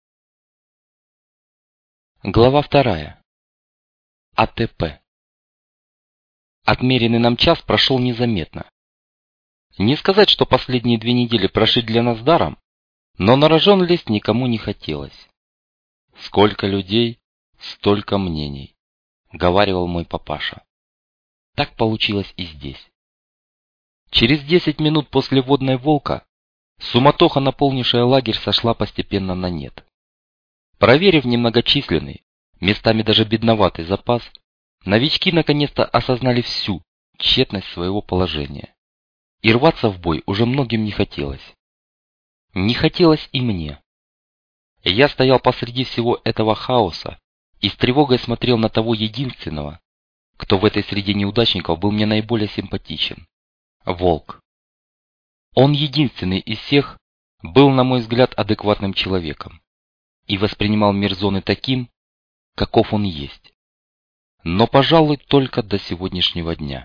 Глава вторая. АТП. Отмеренный нам час прошел незаметно. Не сказать, что последние две недели прошли для нас даром, но на рожон лезть никому не хотелось. Сколько людей, столько мнений, говаривал мой папаша. Так получилось и здесь. Через десять минут после водной Волка суматоха, наполнившая лагерь, сошла постепенно на нет. Проверив немногочисленный, местами даже бедноватый запас, новички наконец-то осознали всю тщетность своего положения. И рваться в бой уже многим не хотелось. Не хотелось и мне. Я стоял посреди всего этого хаоса и с тревогой смотрел на того единственного, кто в этой среде неудачников был мне наиболее симпатичен. Волк. Он единственный из всех был, на мой взгляд, адекватным человеком и воспринимал мир зоны таким, каков он есть. Но, пожалуй, только до сегодняшнего дня.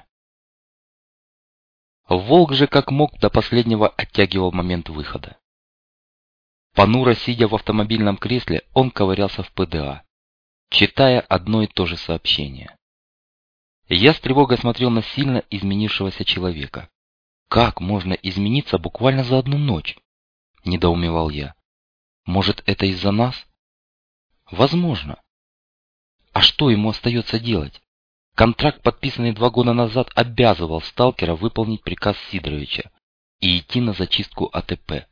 Волк же как мог до последнего оттягивал момент выхода. Понуро сидя в автомобильном кресле, он ковырялся в ПДА, читая одно и то же сообщение. Я с тревогой смотрел на сильно изменившегося человека. Как можно измениться буквально за одну ночь? Недоумевал я. Может, это из-за нас? Возможно. А что ему остается делать? Контракт, подписанный два года назад, обязывал сталкера выполнить приказ Сидоровича и идти на зачистку АТП.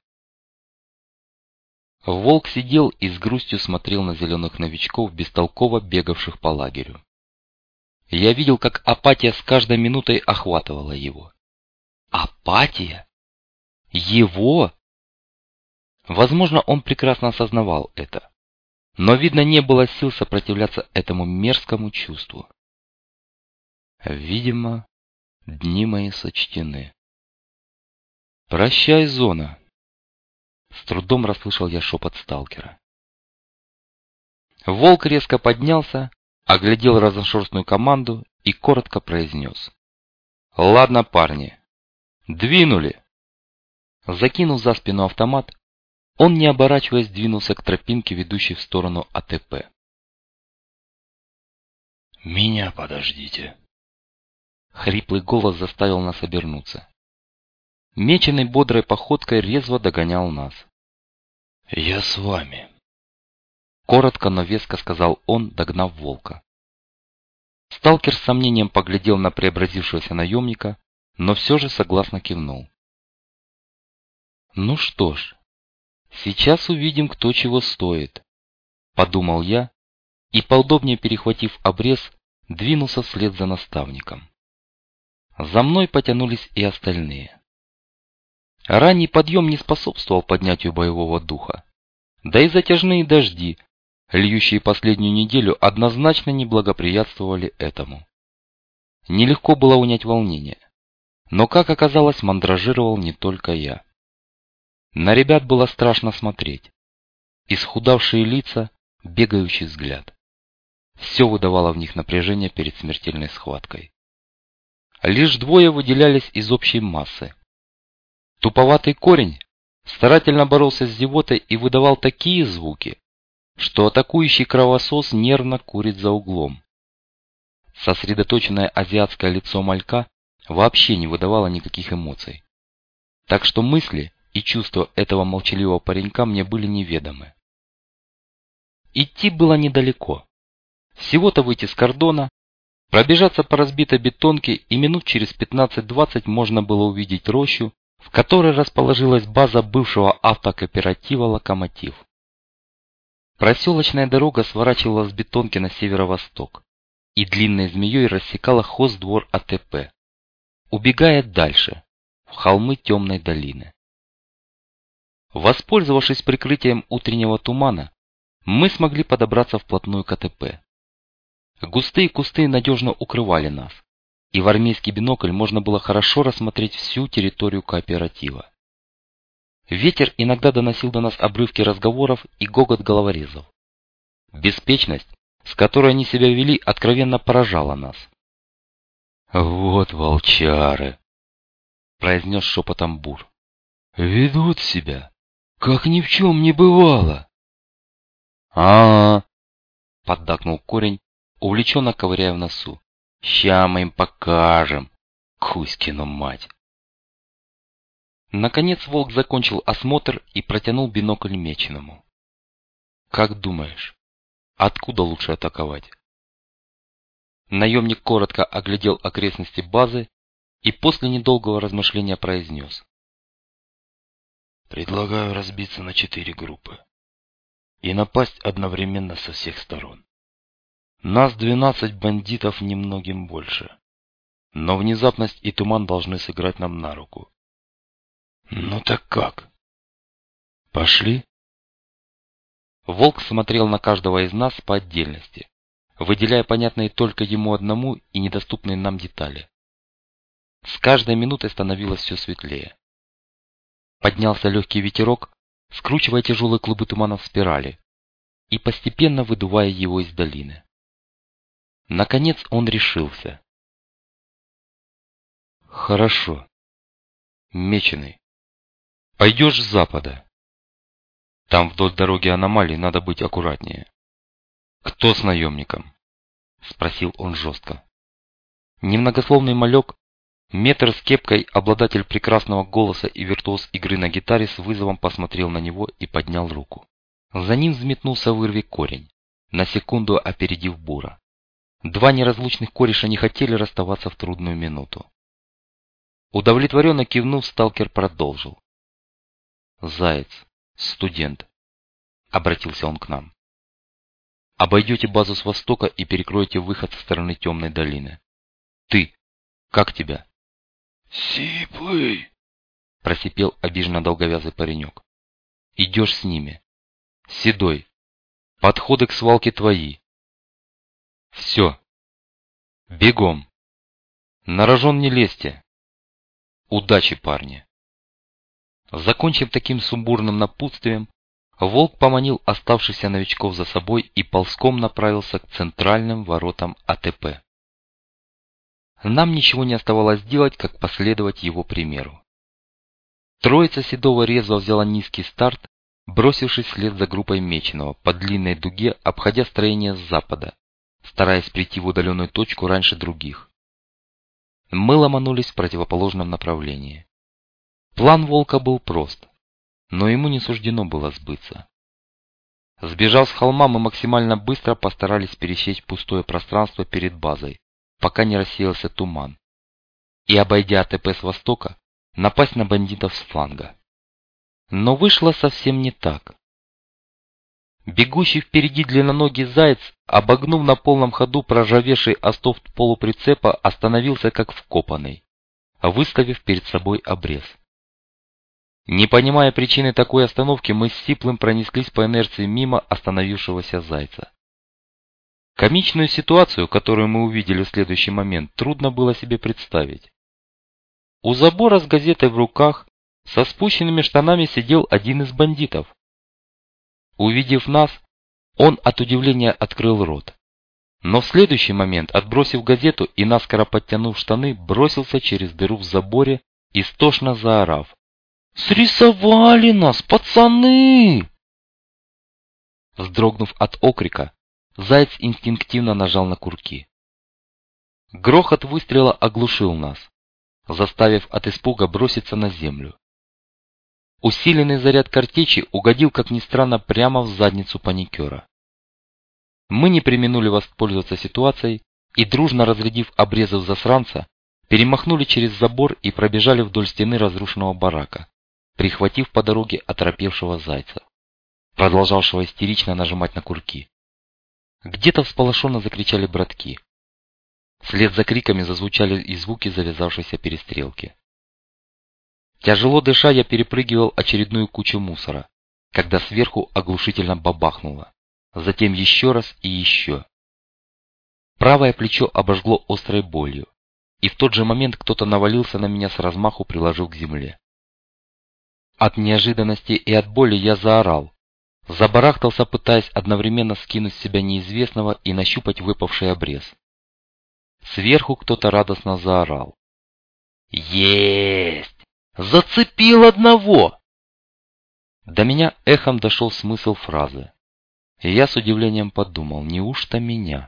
Волк сидел и с грустью смотрел на зеленых новичков, бестолково бегавших по лагерю. Я видел, как апатия с каждой минутой охватывала его. Апатия? Его? Возможно, он прекрасно осознавал это, но, видно, не было сил сопротивляться этому мерзкому чувству. Видимо, дни мои сочтены. Прощай, зона. С трудом расслышал я шепот сталкера. Волк резко поднялся, оглядел разношерстную команду и коротко произнес: «Ладно, парни, двинули!» Закинув за спину автомат, он, не оборачиваясь, двинулся к тропинке, ведущей в сторону АТП. «Меня подождите!» Хриплый голос заставил нас обернуться. Меченый бодрой походкой резво догонял нас. «Я с вами!» Коротко, но веско сказал он, догнав Волка. Сталкер с сомнением поглядел на преобразившегося наемника, но все же согласно кивнул. «Ну что ж, сейчас увидим, кто чего стоит», — подумал я и, поудобнее перехватив обрез, двинулся вслед за наставником. За мной потянулись и остальные. Ранний подъем не способствовал поднятию боевого духа, да и затяжные дожди, льющие последнюю неделю, однозначно не благоприятствовали этому. Нелегко было унять волнение, но, как оказалось, мандражировал не только я. На ребят было страшно смотреть. Исхудавшие лица, бегающий взгляд. Все выдавало в них напряжение перед смертельной схваткой. Лишь двое выделялись из общей массы. Туповатый корень старательно боролся с зевотой и выдавал такие звуки, что атакующий кровосос нервно курит за углом. Сосредоточенное азиатское лицо малька вообще не выдавало никаких эмоций. Так что мысли и чувства этого молчаливого паренька мне были неведомы. Идти было недалеко. Всего-то выйти с кордона, пробежаться по разбитой бетонке, и минут через пятнадцать-двадцать можно было увидеть рощу, в которой расположилась база бывшего автокооператива «Локомотив». Проселочная дорога сворачивала с бетонки на северо-восток и длинной змеей рассекала хоздвор АТП, убегая дальше, в холмы темной долины. Воспользовавшись прикрытием утреннего тумана, мы смогли подобраться вплотную к АТП. Густые кусты надежно укрывали нас, и в армейский бинокль можно было хорошо рассмотреть всю территорию кооператива. Ветер иногда доносил до нас обрывки разговоров и гогот головорезов. Беспечность, с которой они себя вели, откровенно поражала нас. «Вот волчары!» — произнес шепотом Бур. «Ведут себя, как ни в чем не бывало!» «А-а-а!» — поддакнул Корень, увлеченно ковыряя в носу. «Ща мы им покажем, Кузькину мать!» Наконец Волк закончил осмотр и протянул бинокль Меченому. «Как думаешь, откуда лучше атаковать?» Наемник коротко оглядел окрестности базы и после недолгого размышления произнес. «Предлагаю разбиться на четыре группы и напасть одновременно со всех сторон. Нас двенадцать бандитов, немногим больше, но внезапность и туман должны сыграть нам на руку. Ну так как? Пошли?» Волк смотрел на каждого из нас по отдельности, выделяя понятные только ему одному и недоступные нам детали. С каждой минутой становилось все светлее. Поднялся легкий ветерок, скручивая тяжелые клубы тумана в спирали и постепенно выдувая его из долины. Наконец он решился. «Хорошо. Меченый, пойдешь с запада. Там вдоль дороги аномалий, надо быть аккуратнее. Кто с наемником?» — спросил он жестко. Немногословный малек, метр с кепкой, обладатель прекрасного голоса и виртуоз игры на гитаре, с вызовом посмотрел на него и поднял руку. За ним взметнулся вырви Корень, на секунду опередив Бура. Два неразлучных кореша не хотели расставаться в трудную минуту. Удовлетворенно кивнув, сталкер продолжил. «Заяц, студент», — обратился он к нам. «Обойдете базу с востока и перекроете выход со стороны темной долины. Ты, как тебя?» «Сиплый», — просипел обиженно долговязый паренек. «Идешь с ними. Седой, подходы к свалке твои. Все. Бегом. На рожон не лезьте. Удачи, парни». Закончив таким сумбурным напутствием, Волк поманил оставшихся новичков за собой и ползком направился к центральным воротам АТП. Нам ничего не оставалось делать, как последовать его примеру. Троица Седова резво взяла низкий старт, бросившись вслед за группой Меченого по длинной дуге, обходя строение с запада, стараясь прийти в удаленную точку раньше других. Мы ломанулись в противоположном направлении. План Волка был прост, но ему не суждено было сбыться. Сбежав с холма, мы максимально быстро постарались пересечь пустое пространство перед базой, пока не рассеялся туман, и, обойдя АТП с востока, напасть на бандитов с фланга. Но вышло совсем не так. Бегущий впереди длинноногий заяц, обогнув на полном ходу проржавевший остов полуприцепа, остановился как вкопанный, выставив перед собой обрез. Не понимая причины такой остановки, мы с Сиплым пронеслись по инерции мимо остановившегося зайца. Комичную ситуацию, которую мы увидели в следующий момент, трудно было себе представить. У забора с газетой в руках, со спущенными штанами сидел один из бандитов. Увидев нас, он от удивления открыл рот. Но в следующий момент, отбросив газету и наскоро подтянув штаны, бросился через дыру в заборе, истошно заорав: «Срисовали нас, пацаны!» Вздрогнув от окрика, заяц инстинктивно нажал на курки. Грохот выстрела оглушил нас, заставив от испуга броситься на землю. Усиленный заряд картечи угодил, как ни странно, прямо в задницу паникера. Мы не преминули воспользоваться ситуацией и, дружно разрядив обрезав засранца, перемахнули через забор и пробежали вдоль стены разрушенного барака, прихватив по дороге оторопевшего зайца, продолжавшего истерично нажимать на курки. Где-то всполошенно закричали братки. Вслед за криками зазвучали и звуки завязавшейся перестрелки. Тяжело дыша, я перепрыгивал очередную кучу мусора, когда сверху оглушительно бабахнуло, затем еще раз и еще. Правое плечо обожгло острой болью, и в тот же момент кто-то навалился на меня с размаху, приложил к земле. От неожиданности и от боли я заорал, забарахтался, пытаясь одновременно скинуть с себя неизвестного и нащупать выпавший обрез. Сверху кто-то радостно заорал. «Есть! Зацепил одного!» До меня эхом дошел смысл фразы, и я с удивлением подумал, неужто меня?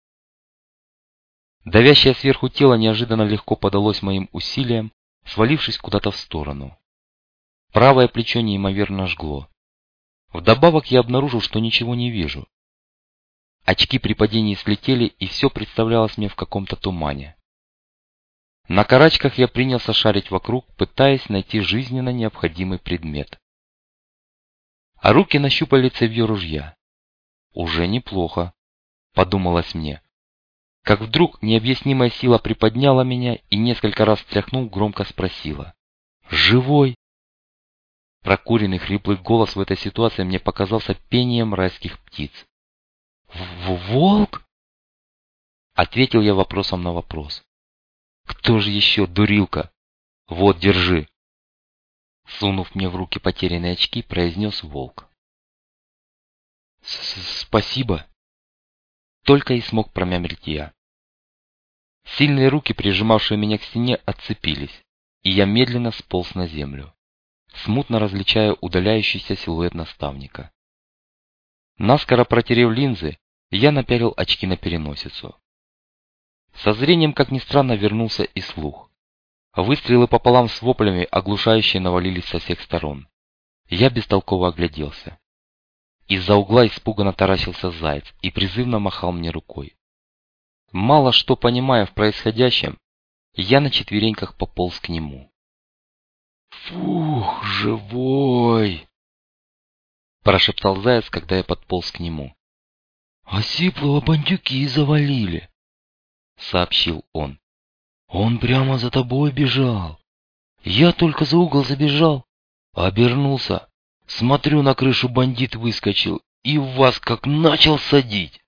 Давящее сверху тело неожиданно легко подалось моим усилиям, свалившись куда-то в сторону. Правое плечо неимоверно жгло. Вдобавок я обнаружил, что ничего не вижу. Очки при падении слетели, и все представлялось мне в каком-то тумане. На карачках я принялся шарить вокруг, пытаясь найти жизненно необходимый предмет. А руки нащупали цевьё ружья. Уже неплохо, подумалось мне. Как вдруг необъяснимая сила приподняла меня и несколько раз встряхнув, громко спросила: «Живой?» Прокуренный хриплый голос в этой ситуации мне показался пением райских птиц. «Волк?» Ответил я вопросом на вопрос. «Кто же еще, дурилка? Вот, держи!» Сунув мне в руки потерянные очки, произнес волк. «Спасибо!» Только и смог промямлить я. Сильные руки, прижимавшие меня к стене, отцепились, и я медленно сполз на землю, смутно различая удаляющийся силуэт наставника. Наскоро протерев линзы, я напялил очки на переносицу. Со зрением, как ни странно, вернулся и слух. Выстрелы пополам с воплями оглушающие навалились со всех сторон. Я бестолково огляделся. Из-за угла испуганно таращился заяц и призывно махал мне рукой. Мало что понимая в происходящем, я на четвереньках пополз к нему. «Фух, живой!» Прошептал заяц, когда я подполз к нему. «А Сиплова бандюки завалили», — сообщил он. «Он прямо за тобой бежал. Я только за угол забежал, обернулся, смотрю, на крышу бандит выскочил и в вас как начал садить.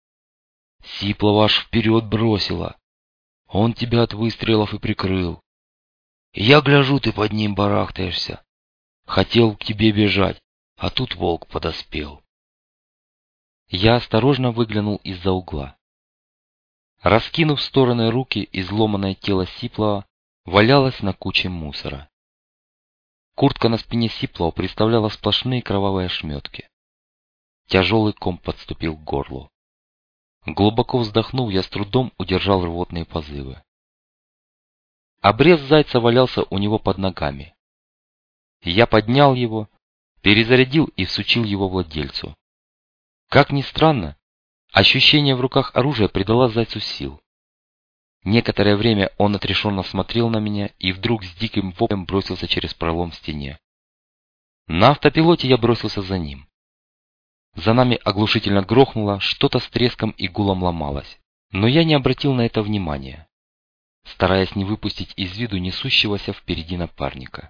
Сиплова аж вперед бросила. Он тебя от выстрелов и прикрыл. Я гляжу, ты под ним барахтаешься. Хотел к тебе бежать, а тут волк подоспел». Я осторожно выглянул из-за угла. Раскинув в стороны руки, изломанное тело Сиплова валялось на куче мусора. Куртка на спине Сиплова представляла сплошные кровавые ошметки. Тяжелый ком подступил к горлу. Глубоко вздохнув, я с трудом удержал рвотные позывы. Обрез зайца валялся у него под ногами. Я поднял его, перезарядил и всучил его владельцу. Как ни странно, ощущение в руках оружия придало зайцу сил. Некоторое время он отрешенно смотрел на меня и вдруг с диким воплем бросился через пролом в стене. На автопилоте я бросился за ним. За нами оглушительно грохнуло, что-то с треском и гулом ломалось, но я не обратил на это внимания, стараясь не выпустить из виду несущегося впереди напарника.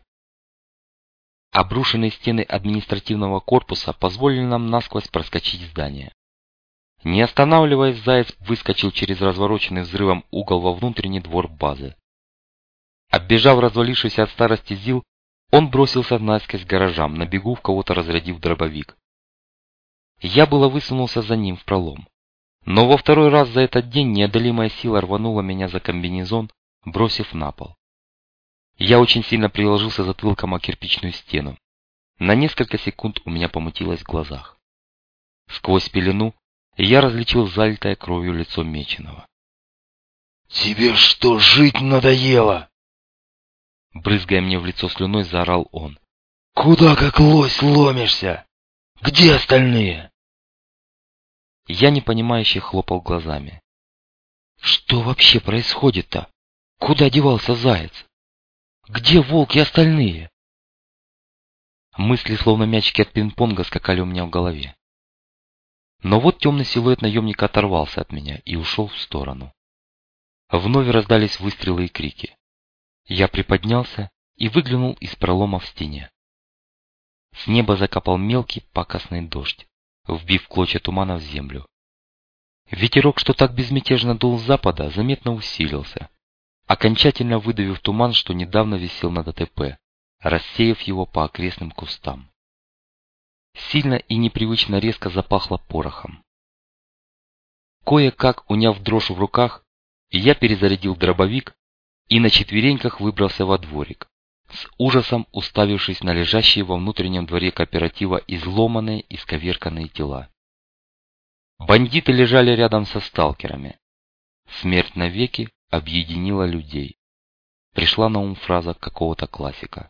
Обрушенные стены административного корпуса позволили нам насквозь проскочить здание. Не останавливаясь, заяц выскочил через развороченный взрывом угол во внутренний двор базы. Оббежав развалившийся от старости ЗИЛ, он бросился насквозь к гаражам, на бегу в кого-то разрядив дробовик. Я было высунулся за ним в пролом, но во второй раз за этот день неодолимая сила рванула меня за комбинезон, бросив на пол. Я очень сильно приложился затылком о кирпичную стену. На несколько секунд у меня помутилось в глазах. Сквозь пелену я различил залитое кровью лицо Меченого. «Тебе что, жить надоело?» Брызгая мне в лицо слюной, заорал он. «Куда как лось ломишься? Где остальные?» Я непонимающе хлопал глазами. «Что вообще происходит-то? Куда девался заяц? Где волк и остальные? Мысли, словно мячики от пинг-понга, скакали у меня в голове. Но вот темный силуэт наемника оторвался от меня и ушел в сторону. Вновь раздались выстрелы и крики. Я приподнялся и выглянул из пролома в стене. С неба закапал мелкий пакостный дождь, вбив клочья тумана в землю. Ветерок, что так безмятежно дул с запада, заметно усилился, окончательно выдавив туман, что недавно висел над АТП, рассеяв его по окрестным кустам. Сильно и непривычно резко запахло порохом. Кое-как, уняв дрожь в руках, я перезарядил дробовик и на четвереньках выбрался во дворик, с ужасом уставившись на лежащие во внутреннем дворе кооператива изломанные, исковерканные тела. Бандиты лежали рядом со сталкерами. Смерть навеки объединила людей. Пришла на ум фраза какого-то классика.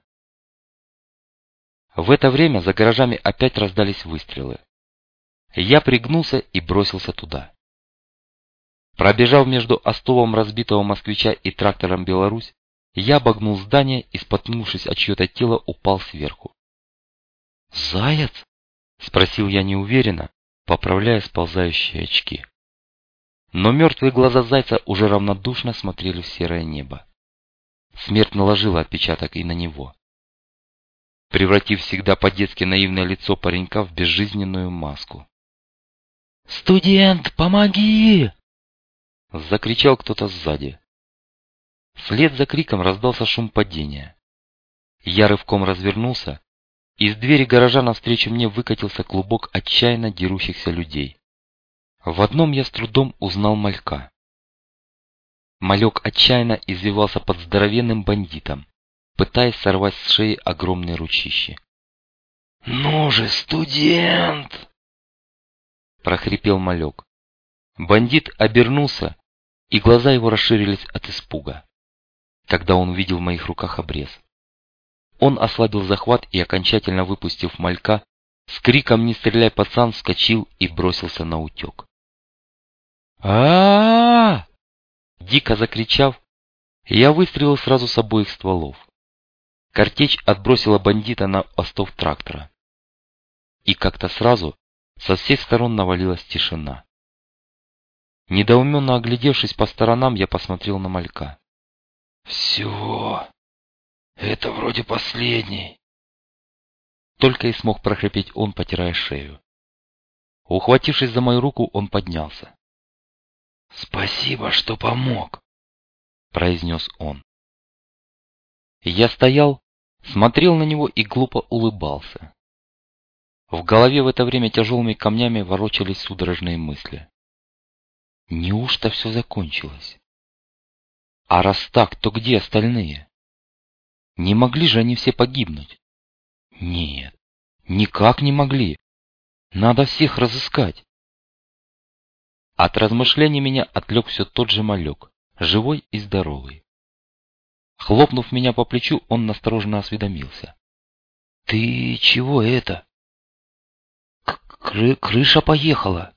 В это время за гаражами опять раздались выстрелы. Я пригнулся и бросился туда. Пробежав между остовом разбитого москвича и трактором «Беларусь», я обогнул здание и, споткнувшись от чье-то тело, упал сверху. «Заяц?» — спросил я неуверенно, поправляя сползающие очки. Но мертвые глаза зайца уже равнодушно смотрели в серое небо. Смерть наложила отпечаток и на него, превратив всегда по-детски наивное лицо паренька в безжизненную маску. «Студент, помоги!» — закричал кто-то сзади. Вслед за криком раздался шум падения. Я рывком развернулся. Из двери гаража навстречу мне выкатился клубок отчаянно дерущихся людей. В одном я с трудом узнал Малька. Малек отчаянно извивался под здоровенным бандитом, пытаясь сорвать с шеи огромные ручищи. «Ну же, студент!» — прохрипел Малек. Бандит обернулся, и глаза его расширились от испуга, когда он увидел в моих руках обрез. Он ослабил захват и, окончательно выпустив Малька, с криком «Не стреляй, пацан!» вскочил и бросился на утек. а Дико закричав, я выстрелил сразу с обоих стволов. Картечь отбросила бандита на остов трактора. И как-то сразу со всех сторон навалилась тишина. Недоуменно оглядевшись по сторонам, я посмотрел на Малька. «Все, это вроде последний». Только и смог прохрипеть он, потирая шею. Ухватившись за мою руку, он поднялся. «Спасибо, что помог», — произнес он. Я стоял, смотрел на него и глупо улыбался. В голове в это время тяжелыми камнями ворочались судорожные мысли. Неужто все закончилось? А раз так, то где остальные? Не могли же они все погибнуть? Нет, никак не могли. Надо всех разыскать. От размышлений меня отвлек все тот же Малек, живой и здоровый. Хлопнув меня по плечу, он настороженно осведомился. — Ты чего это? Кры крыша поехала.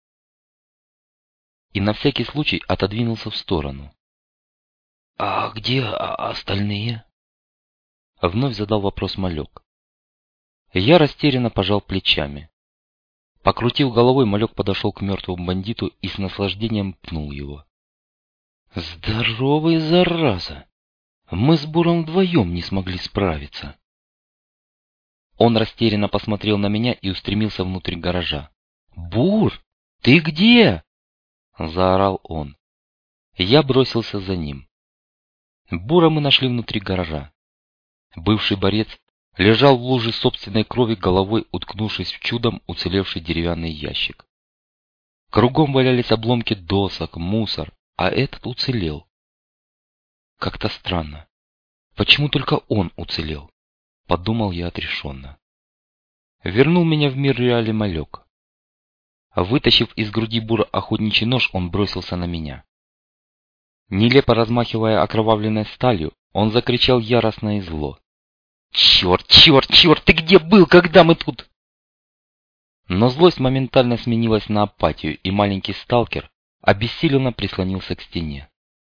И на всякий случай отодвинулся в сторону. — А где остальные? Вновь задал вопрос Малек. Я растерянно пожал плечами. Покрутив головой, Малек подошел к мертвому бандиту и с наслаждением пнул его. — Здоровый, зараза! Мы с Буром вдвоем не смогли справиться. Он растерянно посмотрел на меня и устремился внутрь гаража. — Бур, ты где? — заорал он. Я бросился за ним. Бура мы нашли внутри гаража. Бывший борец лежал в луже собственной крови, головой уткнувшись в чудом уцелевший деревянный ящик. Кругом валялись обломки досок, мусор, а этот уцелел. Как-то странно. Почему только он уцелел? Подумал я отрешенно. Вернул меня в мир реали Малек. Вытащив из груди Бура охотничий нож, он бросился на меня. Нелепо размахивая окровавленной сталью, он закричал яростно и зло. «Черт, черт, черт, ты где был, когда мы тут?» Но злость моментально сменилась на апатию, и маленький сталкер обессиленно прислонился к стене.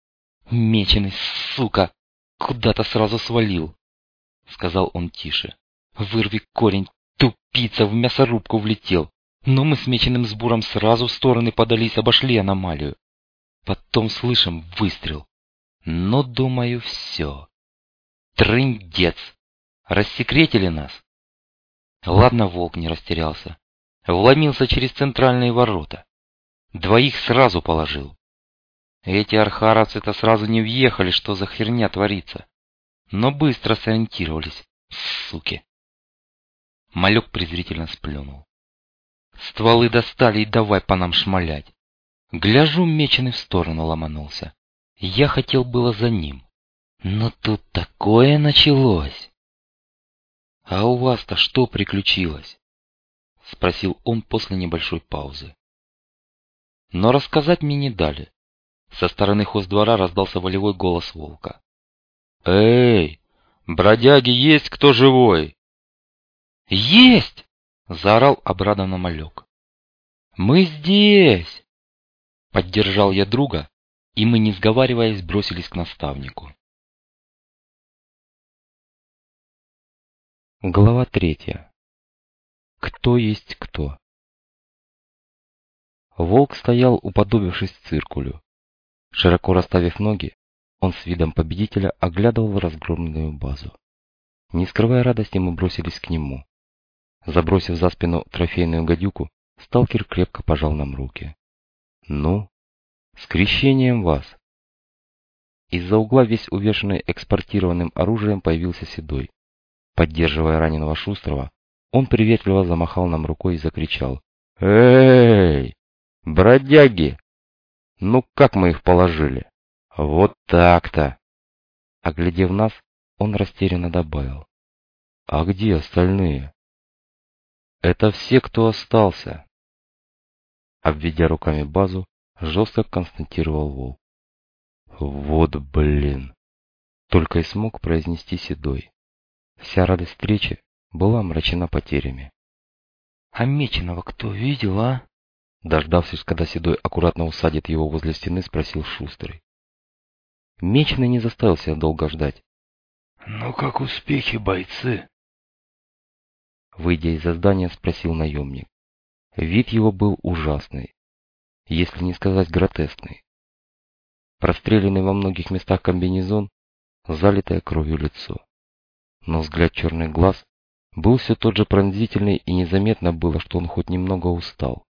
Меченый, сука, куда-то сразу свалил, сказал он тише. Вырви корень, тупица, в мясорубку влетел. Но мы с Меченым с Буром сразу в стороны подались, обошли аномалию. Потом слышим выстрел. Но, думаю, все. Трындец. Рассекретили нас. Ладно, волк не растерялся. Вломился через центральные ворота. Двоих сразу положил. Эти архаровцы-то сразу не въехали, что за херня творится. Но быстро сориентировались, суки. Малек презрительно сплюнул. Стволы достали и давай по нам шмалять. Гляжу, Меченый в сторону ломанулся. Я хотел было за ним. Но тут такое началось. — А у вас-то что приключилось? — спросил он после небольшой паузы. Но рассказать мне не дали. Со стороны хоздвора раздался волевой голос волка. — Эй, бродяги, есть кто живой? — Есть! — заорал обрадованно Малек. — Мы здесь! — поддержал я друга, и мы, не сговариваясь, бросились к наставнику. Глава третья. Кто есть кто? Волк стоял, уподобившись циркулю. Широко расставив ноги, он с видом победителя оглядывал разгромленную базу. Не скрывая радости, мы бросились к нему. Забросив за спину трофейную гадюку, сталкер крепко пожал нам руки. «Ну, с крещением вас!» Из-за угла, весь увешанный экспортированным оружием, появился Седой. Поддерживая раненого Шустрого, он приветливо замахал нам рукой и закричал: «Эй, бродяги! Ну как мы их положили? Вот так-то!» Оглядев нас, он растерянно добавил: «А где остальные?» «Это все, кто остался», — обведя руками базу, жестко констатировал Волк. «Вот блин!» — только и смог произнести Седой. Вся радость встречи была омрачена потерями. «А Меченого кто видел, а?» Дождавшись, когда Седой аккуратно усадит его возле стены, спросил Шустрый. Меченый не заставил себя долго ждать. «Ну как успехи, бойцы?» Выйдя из-за здания, спросил наемник. Вид его был ужасный, если не сказать гротескный. Простреленный во многих местах комбинезон, залитое кровью лицо. Но взгляд черных глаз был все тот же пронзительный, и незаметно было, что он хоть немного устал.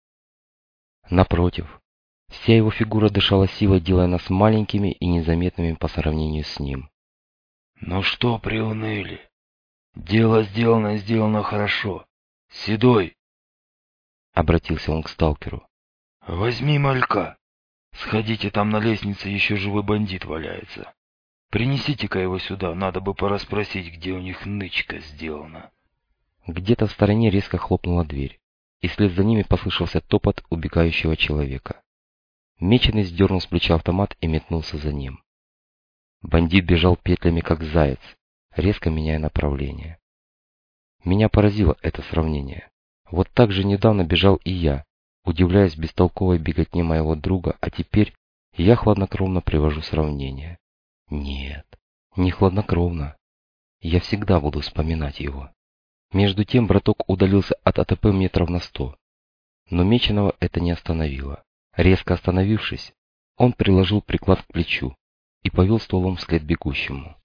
Напротив, вся его фигура дышала силой, делая нас маленькими и незаметными по сравнению с ним. «Ну что приуныли? Дело сделано и сделано хорошо. Седой!» Обратился он к сталкеру. «Возьми малька. Сходите, там на лестнице еще живой бандит валяется. Принесите-ка его сюда, надо бы порасспросить, где у них нычка сделана». Где-то в стороне резко хлопнула дверь, и вслед за ними послышался топот убегающего человека. Меченый сдернул с плеча автомат и метнулся за ним. Бандит бежал петлями, как заяц, резко меняя направление. Меня поразило это сравнение. Вот так же недавно бежал и я, удивляясь бестолковой беготне моего друга, а теперь я хладнокровно привожу сравнение. Нет, не хладнокровно. Я всегда буду вспоминать его. Между тем браток удалился от АТП метров на сто. Но Меченого это не остановило. Резко остановившись, он приложил приклад к плечу и повел стволом вслед бегущему.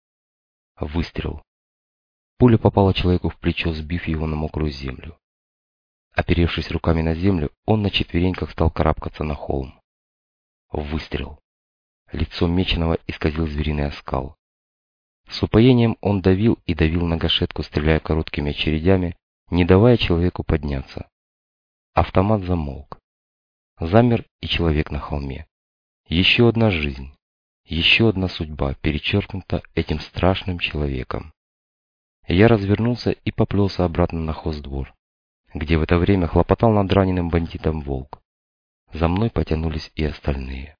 Выстрел. Пуля попала человеку в плечо, сбив его на мокрую землю. Оперевшись руками на землю, он на четвереньках стал карабкаться на холм. Выстрел. Лицо Меченого исказил звериный оскал. С упоением он давил и давил на гашетку, стреляя короткими очередями, не давая человеку подняться. Автомат замолк. Замер и человек на холме. Еще одна жизнь, еще одна судьба перечеркнута этим страшным человеком. Я развернулся и поплелся обратно на хоздвор, где в это время хлопотал над раненым бандитом Волк. За мной потянулись и остальные.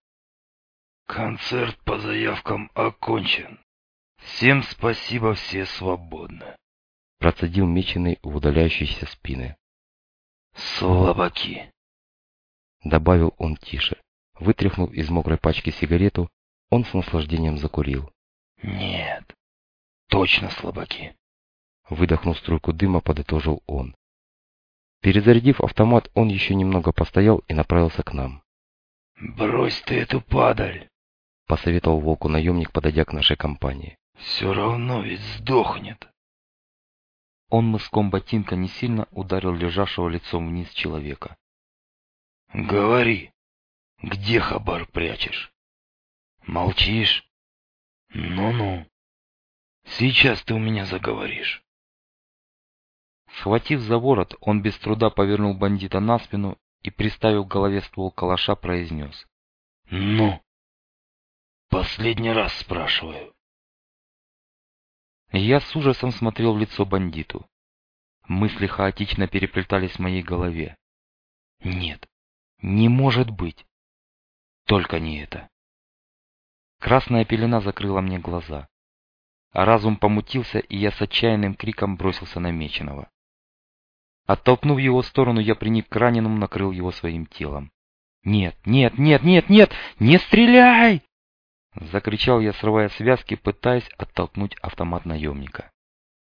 «Концерт по заявкам окончен. Всем спасибо, все свободны», — процедил Меченый в удаляющиеся спины. «Слабаки», — добавил он тише, вытряхнув из мокрой пачки сигарету Он с наслаждением закурил. Нет, точно слабаки. Выдохнув струйку дыма, подытожил он. Перезарядив автомат, он еще немного постоял и направился к нам. «Брось ты эту падаль!» — посоветовал волку наемник, подойдя к нашей компании. «Все равно ведь сдохнет!» Он мыском ботинка не сильно ударил лежавшего лицом вниз человека. «Говори, где хабар прячешь? Молчишь? Ну-ну, сейчас ты у меня заговоришь». Схватив за ворот, он без труда повернул бандита на спину и, приставив к голове ствол калаша, произнес. «Ну, последний раз спрашиваю». Я с ужасом смотрел в лицо бандиту. Мысли хаотично переплетались в моей голове. Нет, не может быть. Только не это. Красная пелена закрыла мне глаза. А разум помутился, и я с отчаянным криком бросился на Меченого. Оттолкнув его в сторону, я приник к раненому, накрыл его своим телом. «Нет, нет, нет, нет, нет! Не стреляй!» Закричал я, срывая связки, пытаясь оттолкнуть автомат наемника.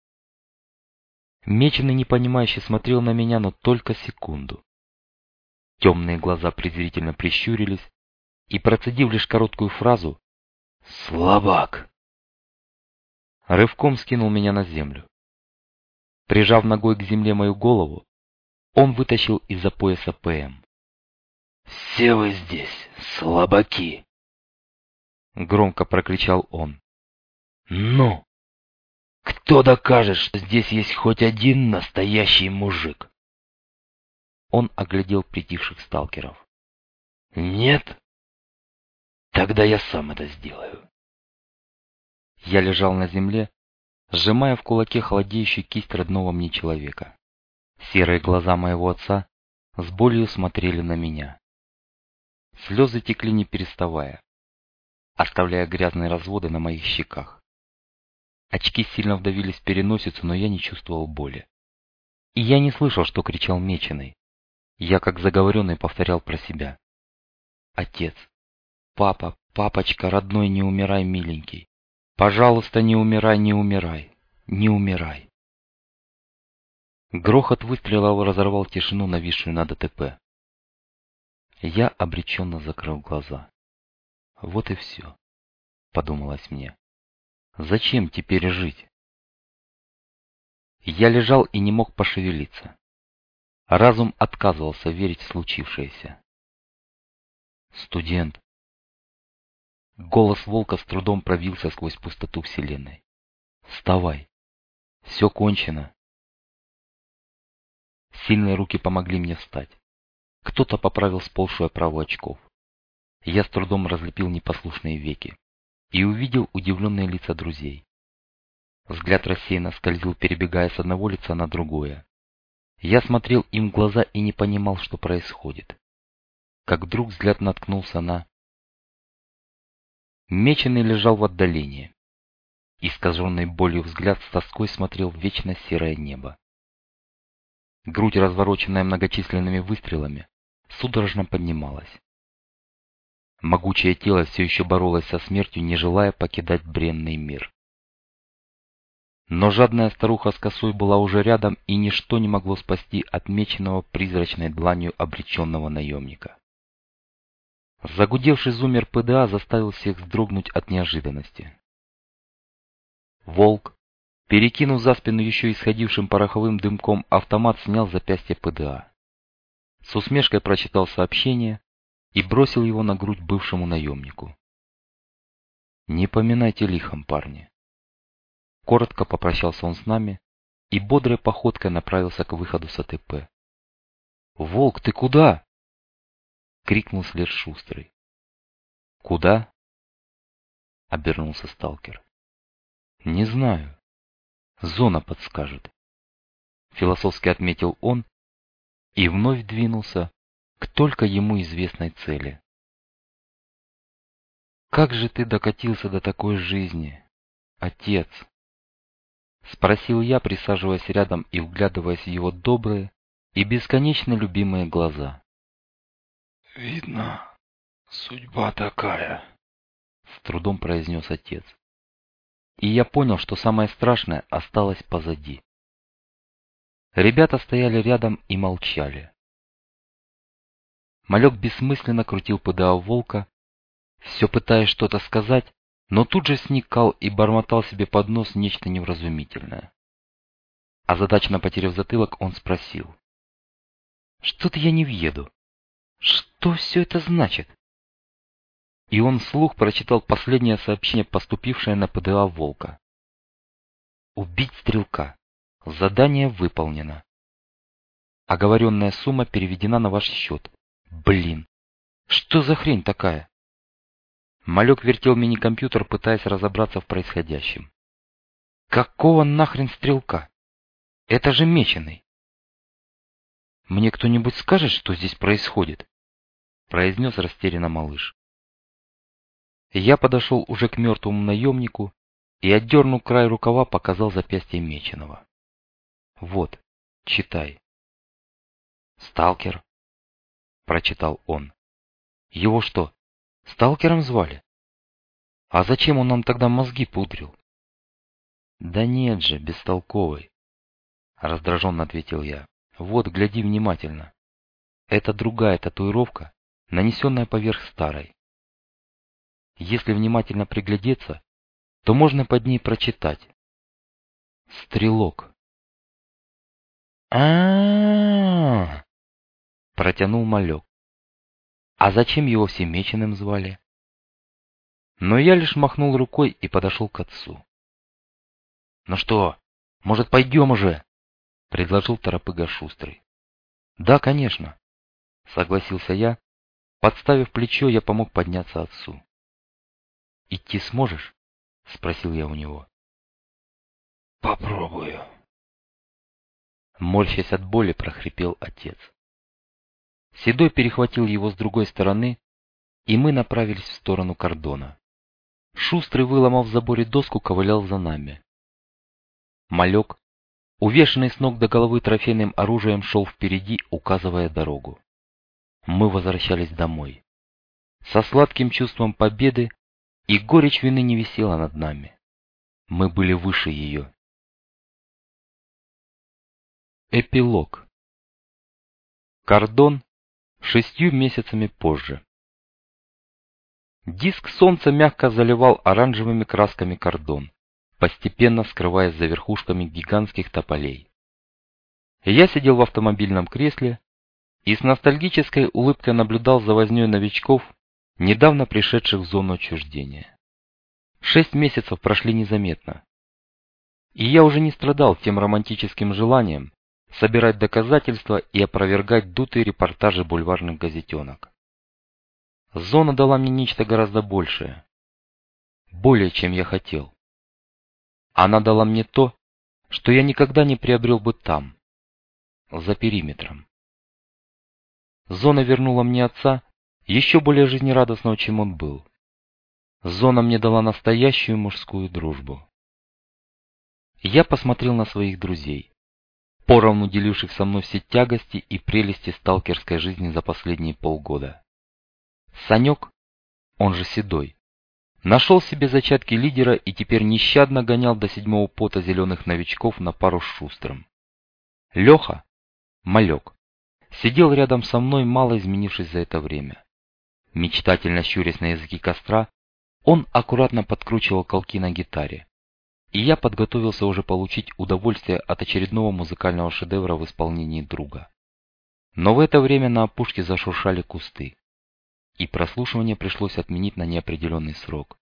Меченый непонимающе смотрел на меня, но только секунду. Темные глаза презрительно прищурились, и, процедив лишь короткую фразу «Слабак!», рывком скинул меня на землю. Прижав ногой к земле мою голову, он вытащил из-за пояса ПМ. «Все вы здесь слабаки!» Громко прокричал он. «Ну, кто докажет, что здесь есть хоть один настоящий мужик?» Он оглядел притихших сталкеров. «Нет? Тогда я сам это сделаю». Я лежал на земле, сжимая в кулаке холодеющую кисть родного мне человека. Серые глаза моего отца с болью смотрели на меня. Слезы текли не переставая, оставляя грязные разводы на моих щеках. Очки сильно вдавились в переносицу, но я не чувствовал боли. И я не слышал, что кричал Меченый. Я, как заговоренный, повторял про себя. «Отец, папа, папочка, родной, не умирай, миленький. Пожалуйста, не умирай, не умирай, не умирай». Грохот выстрелов разорвал тишину, нависшую над ДТП. Я обреченно закрыл глаза. Вот и все, подумалось мне. Зачем теперь жить? Я лежал и не мог пошевелиться. Разум отказывался верить в случившееся. «Студент!» Голос волка с трудом пробился сквозь пустоту вселенной. «Вставай! Все кончено!» Сильные руки помогли мне встать. Кто-то поправил сползшую оправу очков. Я с трудом разлепил непослушные веки и увидел удивленные лица друзей. Взгляд рассеянно скользил, перебегая с одного лица на другое. Я смотрел им в глаза и не понимал, что происходит. Как вдруг взгляд наткнулся на... Меченый лежал в отдалении. Искаженный болью взгляд с тоской смотрел в вечно серое небо. Грудь, развороченная многочисленными выстрелами, судорожно поднималась. Могучее тело все еще боролось со смертью, не желая покидать бренный мир. Но жадная старуха с косой была уже рядом, и ничто не могло спасти отмеченного призрачной дланью обреченного наемника. Загудевший зуммер ПДА заставил всех вздрогнуть от неожиданности. Волк, перекинув за спину еще исходившим пороховым дымком автомат, снял с запястья ПДА. С усмешкой прочитал сообщение и бросил его на грудь бывшему наемнику. «Не поминайте лихом, парни». Коротко попрощался он с нами и бодрой походкой направился к выходу с АТП. «Волк, ты куда?» — крикнул след Шустрый. «Куда?» — обернулся сталкер. «Не знаю. Зона подскажет», — философски отметил он и вновь двинулся к только ему известной цели. «Как же ты докатился до такой жизни, отец?» — спросил я, присаживаясь рядом и вглядываясь в его добрые и бесконечно любимые глаза. «Видно, судьба такая», — с трудом произнес отец. И я понял, что самое страшное осталось позади. Ребята стояли рядом и молчали. Малек бессмысленно крутил ПДА волка, все пытаясь что-то сказать, но тут же сникал и бормотал себе под нос нечто невразумительное. Озадаченно потеряв затылок, он спросил: «Что-то я не въеду. Что все это значит?» И он вслух прочитал последнее сообщение, поступившее на ПДА волка. «Убить стрелка. Задание выполнено. Оговоренная сумма переведена на ваш счет. Блин, что за хрень такая?» Малек вертел мини-компьютер, пытаясь разобраться в происходящем. «Какого нахрен стрелка? Это же Меченый!» «Мне кто-нибудь скажет, что здесь происходит?» произнес растерянно малыш. Я подошел уже к мертвому наемнику и, отдернув край рукава, показал запястье Меченого. «Вот, читай». «Сталкер», — прочитал он. «Его что, сталкером звали? А зачем он нам тогда мозги пудрил?» «Да нет же, бестолковый», — раздраженно ответил я. «Вот, гляди внимательно. Это другая татуировка, нанесенная поверх старой. Если внимательно приглядеться, то можно под ней прочитать: «Стрелок». А-а-а, протянул Малек. «А зачем его все Меченым звали?» Но я лишь махнул рукой и подошел к отцу. «Ну что, может, пойдем уже?» — предложил торопыга Шустрый. «Да, конечно», — согласился я. Подставив плечо, я помог подняться отцу. «Идти сможешь?» — спросил я у него. «Попробую». Морщась от боли, прохрипел отец. Седой перехватил его с другой стороны, и мы направились в сторону кордона. Шустрый, выломав в заборе доску, ковылял за нами. Малек, увешанный с ног до головы трофейным оружием, шел впереди, указывая дорогу. Мы возвращались домой. Со сладким чувством победы, и горечь вины не висела над нами. Мы были выше ее. Эпилог. Кордон шестью месяцами позже. Диск солнца мягко заливал оранжевыми красками кордон, постепенно скрываясь за верхушками гигантских тополей. Я сидел в автомобильном кресле и с ностальгической улыбкой наблюдал за вознёй новичков, недавно пришедших в зону отчуждения. Шесть месяцев прошли незаметно, и я уже не страдал тем романтическим желанием собирать доказательства и опровергать дутые репортажи бульварных газетенок. Зона дала мне нечто гораздо большее, более чем я хотел. Она дала мне то, что я никогда не приобрел бы там, за периметром. Зона вернула мне отца, еще более жизнерадостного, чем он был. Зона мне дала настоящую мужскую дружбу. Я посмотрел на своих друзей, поровну деливших со мной все тягости и прелести сталкерской жизни за последние полгода. Санек, он же Седой, нашел себе зачатки лидера и теперь нещадно гонял до седьмого пота зеленых новичков на пару с Шустрым. Леха, Малек, сидел рядом со мной, мало изменившись за это время. Мечтательно щурясь на языки костра, он аккуратно подкручивал колки на гитаре, и я подготовился уже получить удовольствие от очередного музыкального шедевра в исполнении друга. Но в это время на опушке зашуршали кусты, и прослушивание пришлось отменить на неопределенный срок.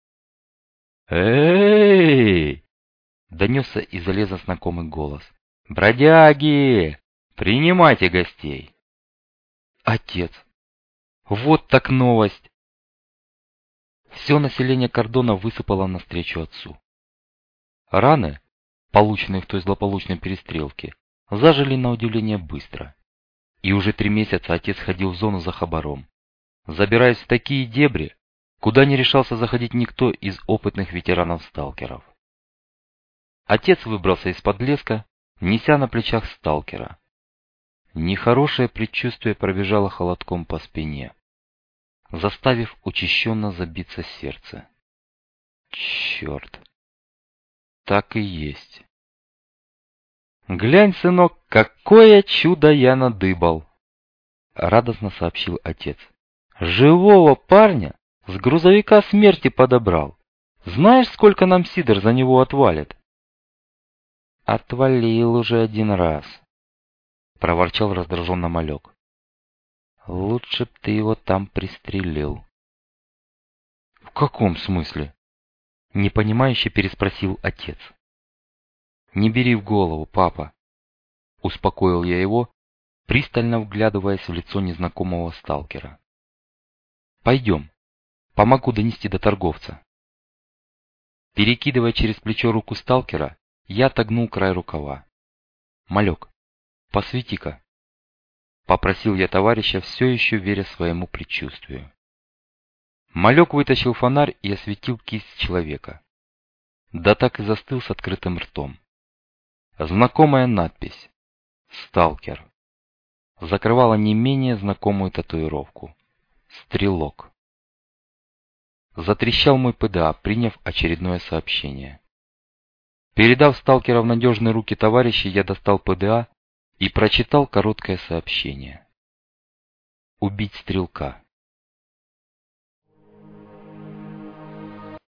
«Эй!» — донесся из-за леса знакомый голос. «Бродяги! Принимайте гостей!» «Отец! Вот так новость!» Все население кордона высыпало навстречу отцу. Раны, полученные в той злополучной перестрелке, зажили на удивление быстро. И уже три месяца отец ходил в зону за хабаром, забираясь в такие дебри, куда не решался заходить никто из опытных ветеранов-сталкеров. Отец выбрался из-под леска, неся на плечах сталкера. Нехорошее предчувствие пробежало холодком по спине, заставив учащенно забиться сердце. черт. Так и есть. «Глянь, сынок, какое чудо я надыбал!» — радостно сообщил отец. «Живого парня с грузовика смерти подобрал. Знаешь, сколько нам Сидор за него отвалит?» «Отвалил уже один раз», — проворчал раздраженно малек. «Лучше б ты его там пристрелил». «В каком смысле?» — непонимающе переспросил отец. «Не бери в голову, папа», — успокоил я его, пристально вглядываясь в лицо незнакомого сталкера. «Пойдем, помогу донести до торговца». Перекидывая через плечо руку сталкера, я отогнул край рукава. «Малек, посвети-ка», — попросил я товарища, все еще веря своему предчувствию. Малек вытащил фонарь и осветил кисть человека. Да так и застыл с открытым ртом. Знакомая надпись «Сталкер» закрывала не менее знакомую татуировку «Стрелок». Затрещал мой ПДА, приняв очередное сообщение. Передав сталкера в надежные руки товарища, я достал ПДА и прочитал короткое сообщение. Убить стрелка.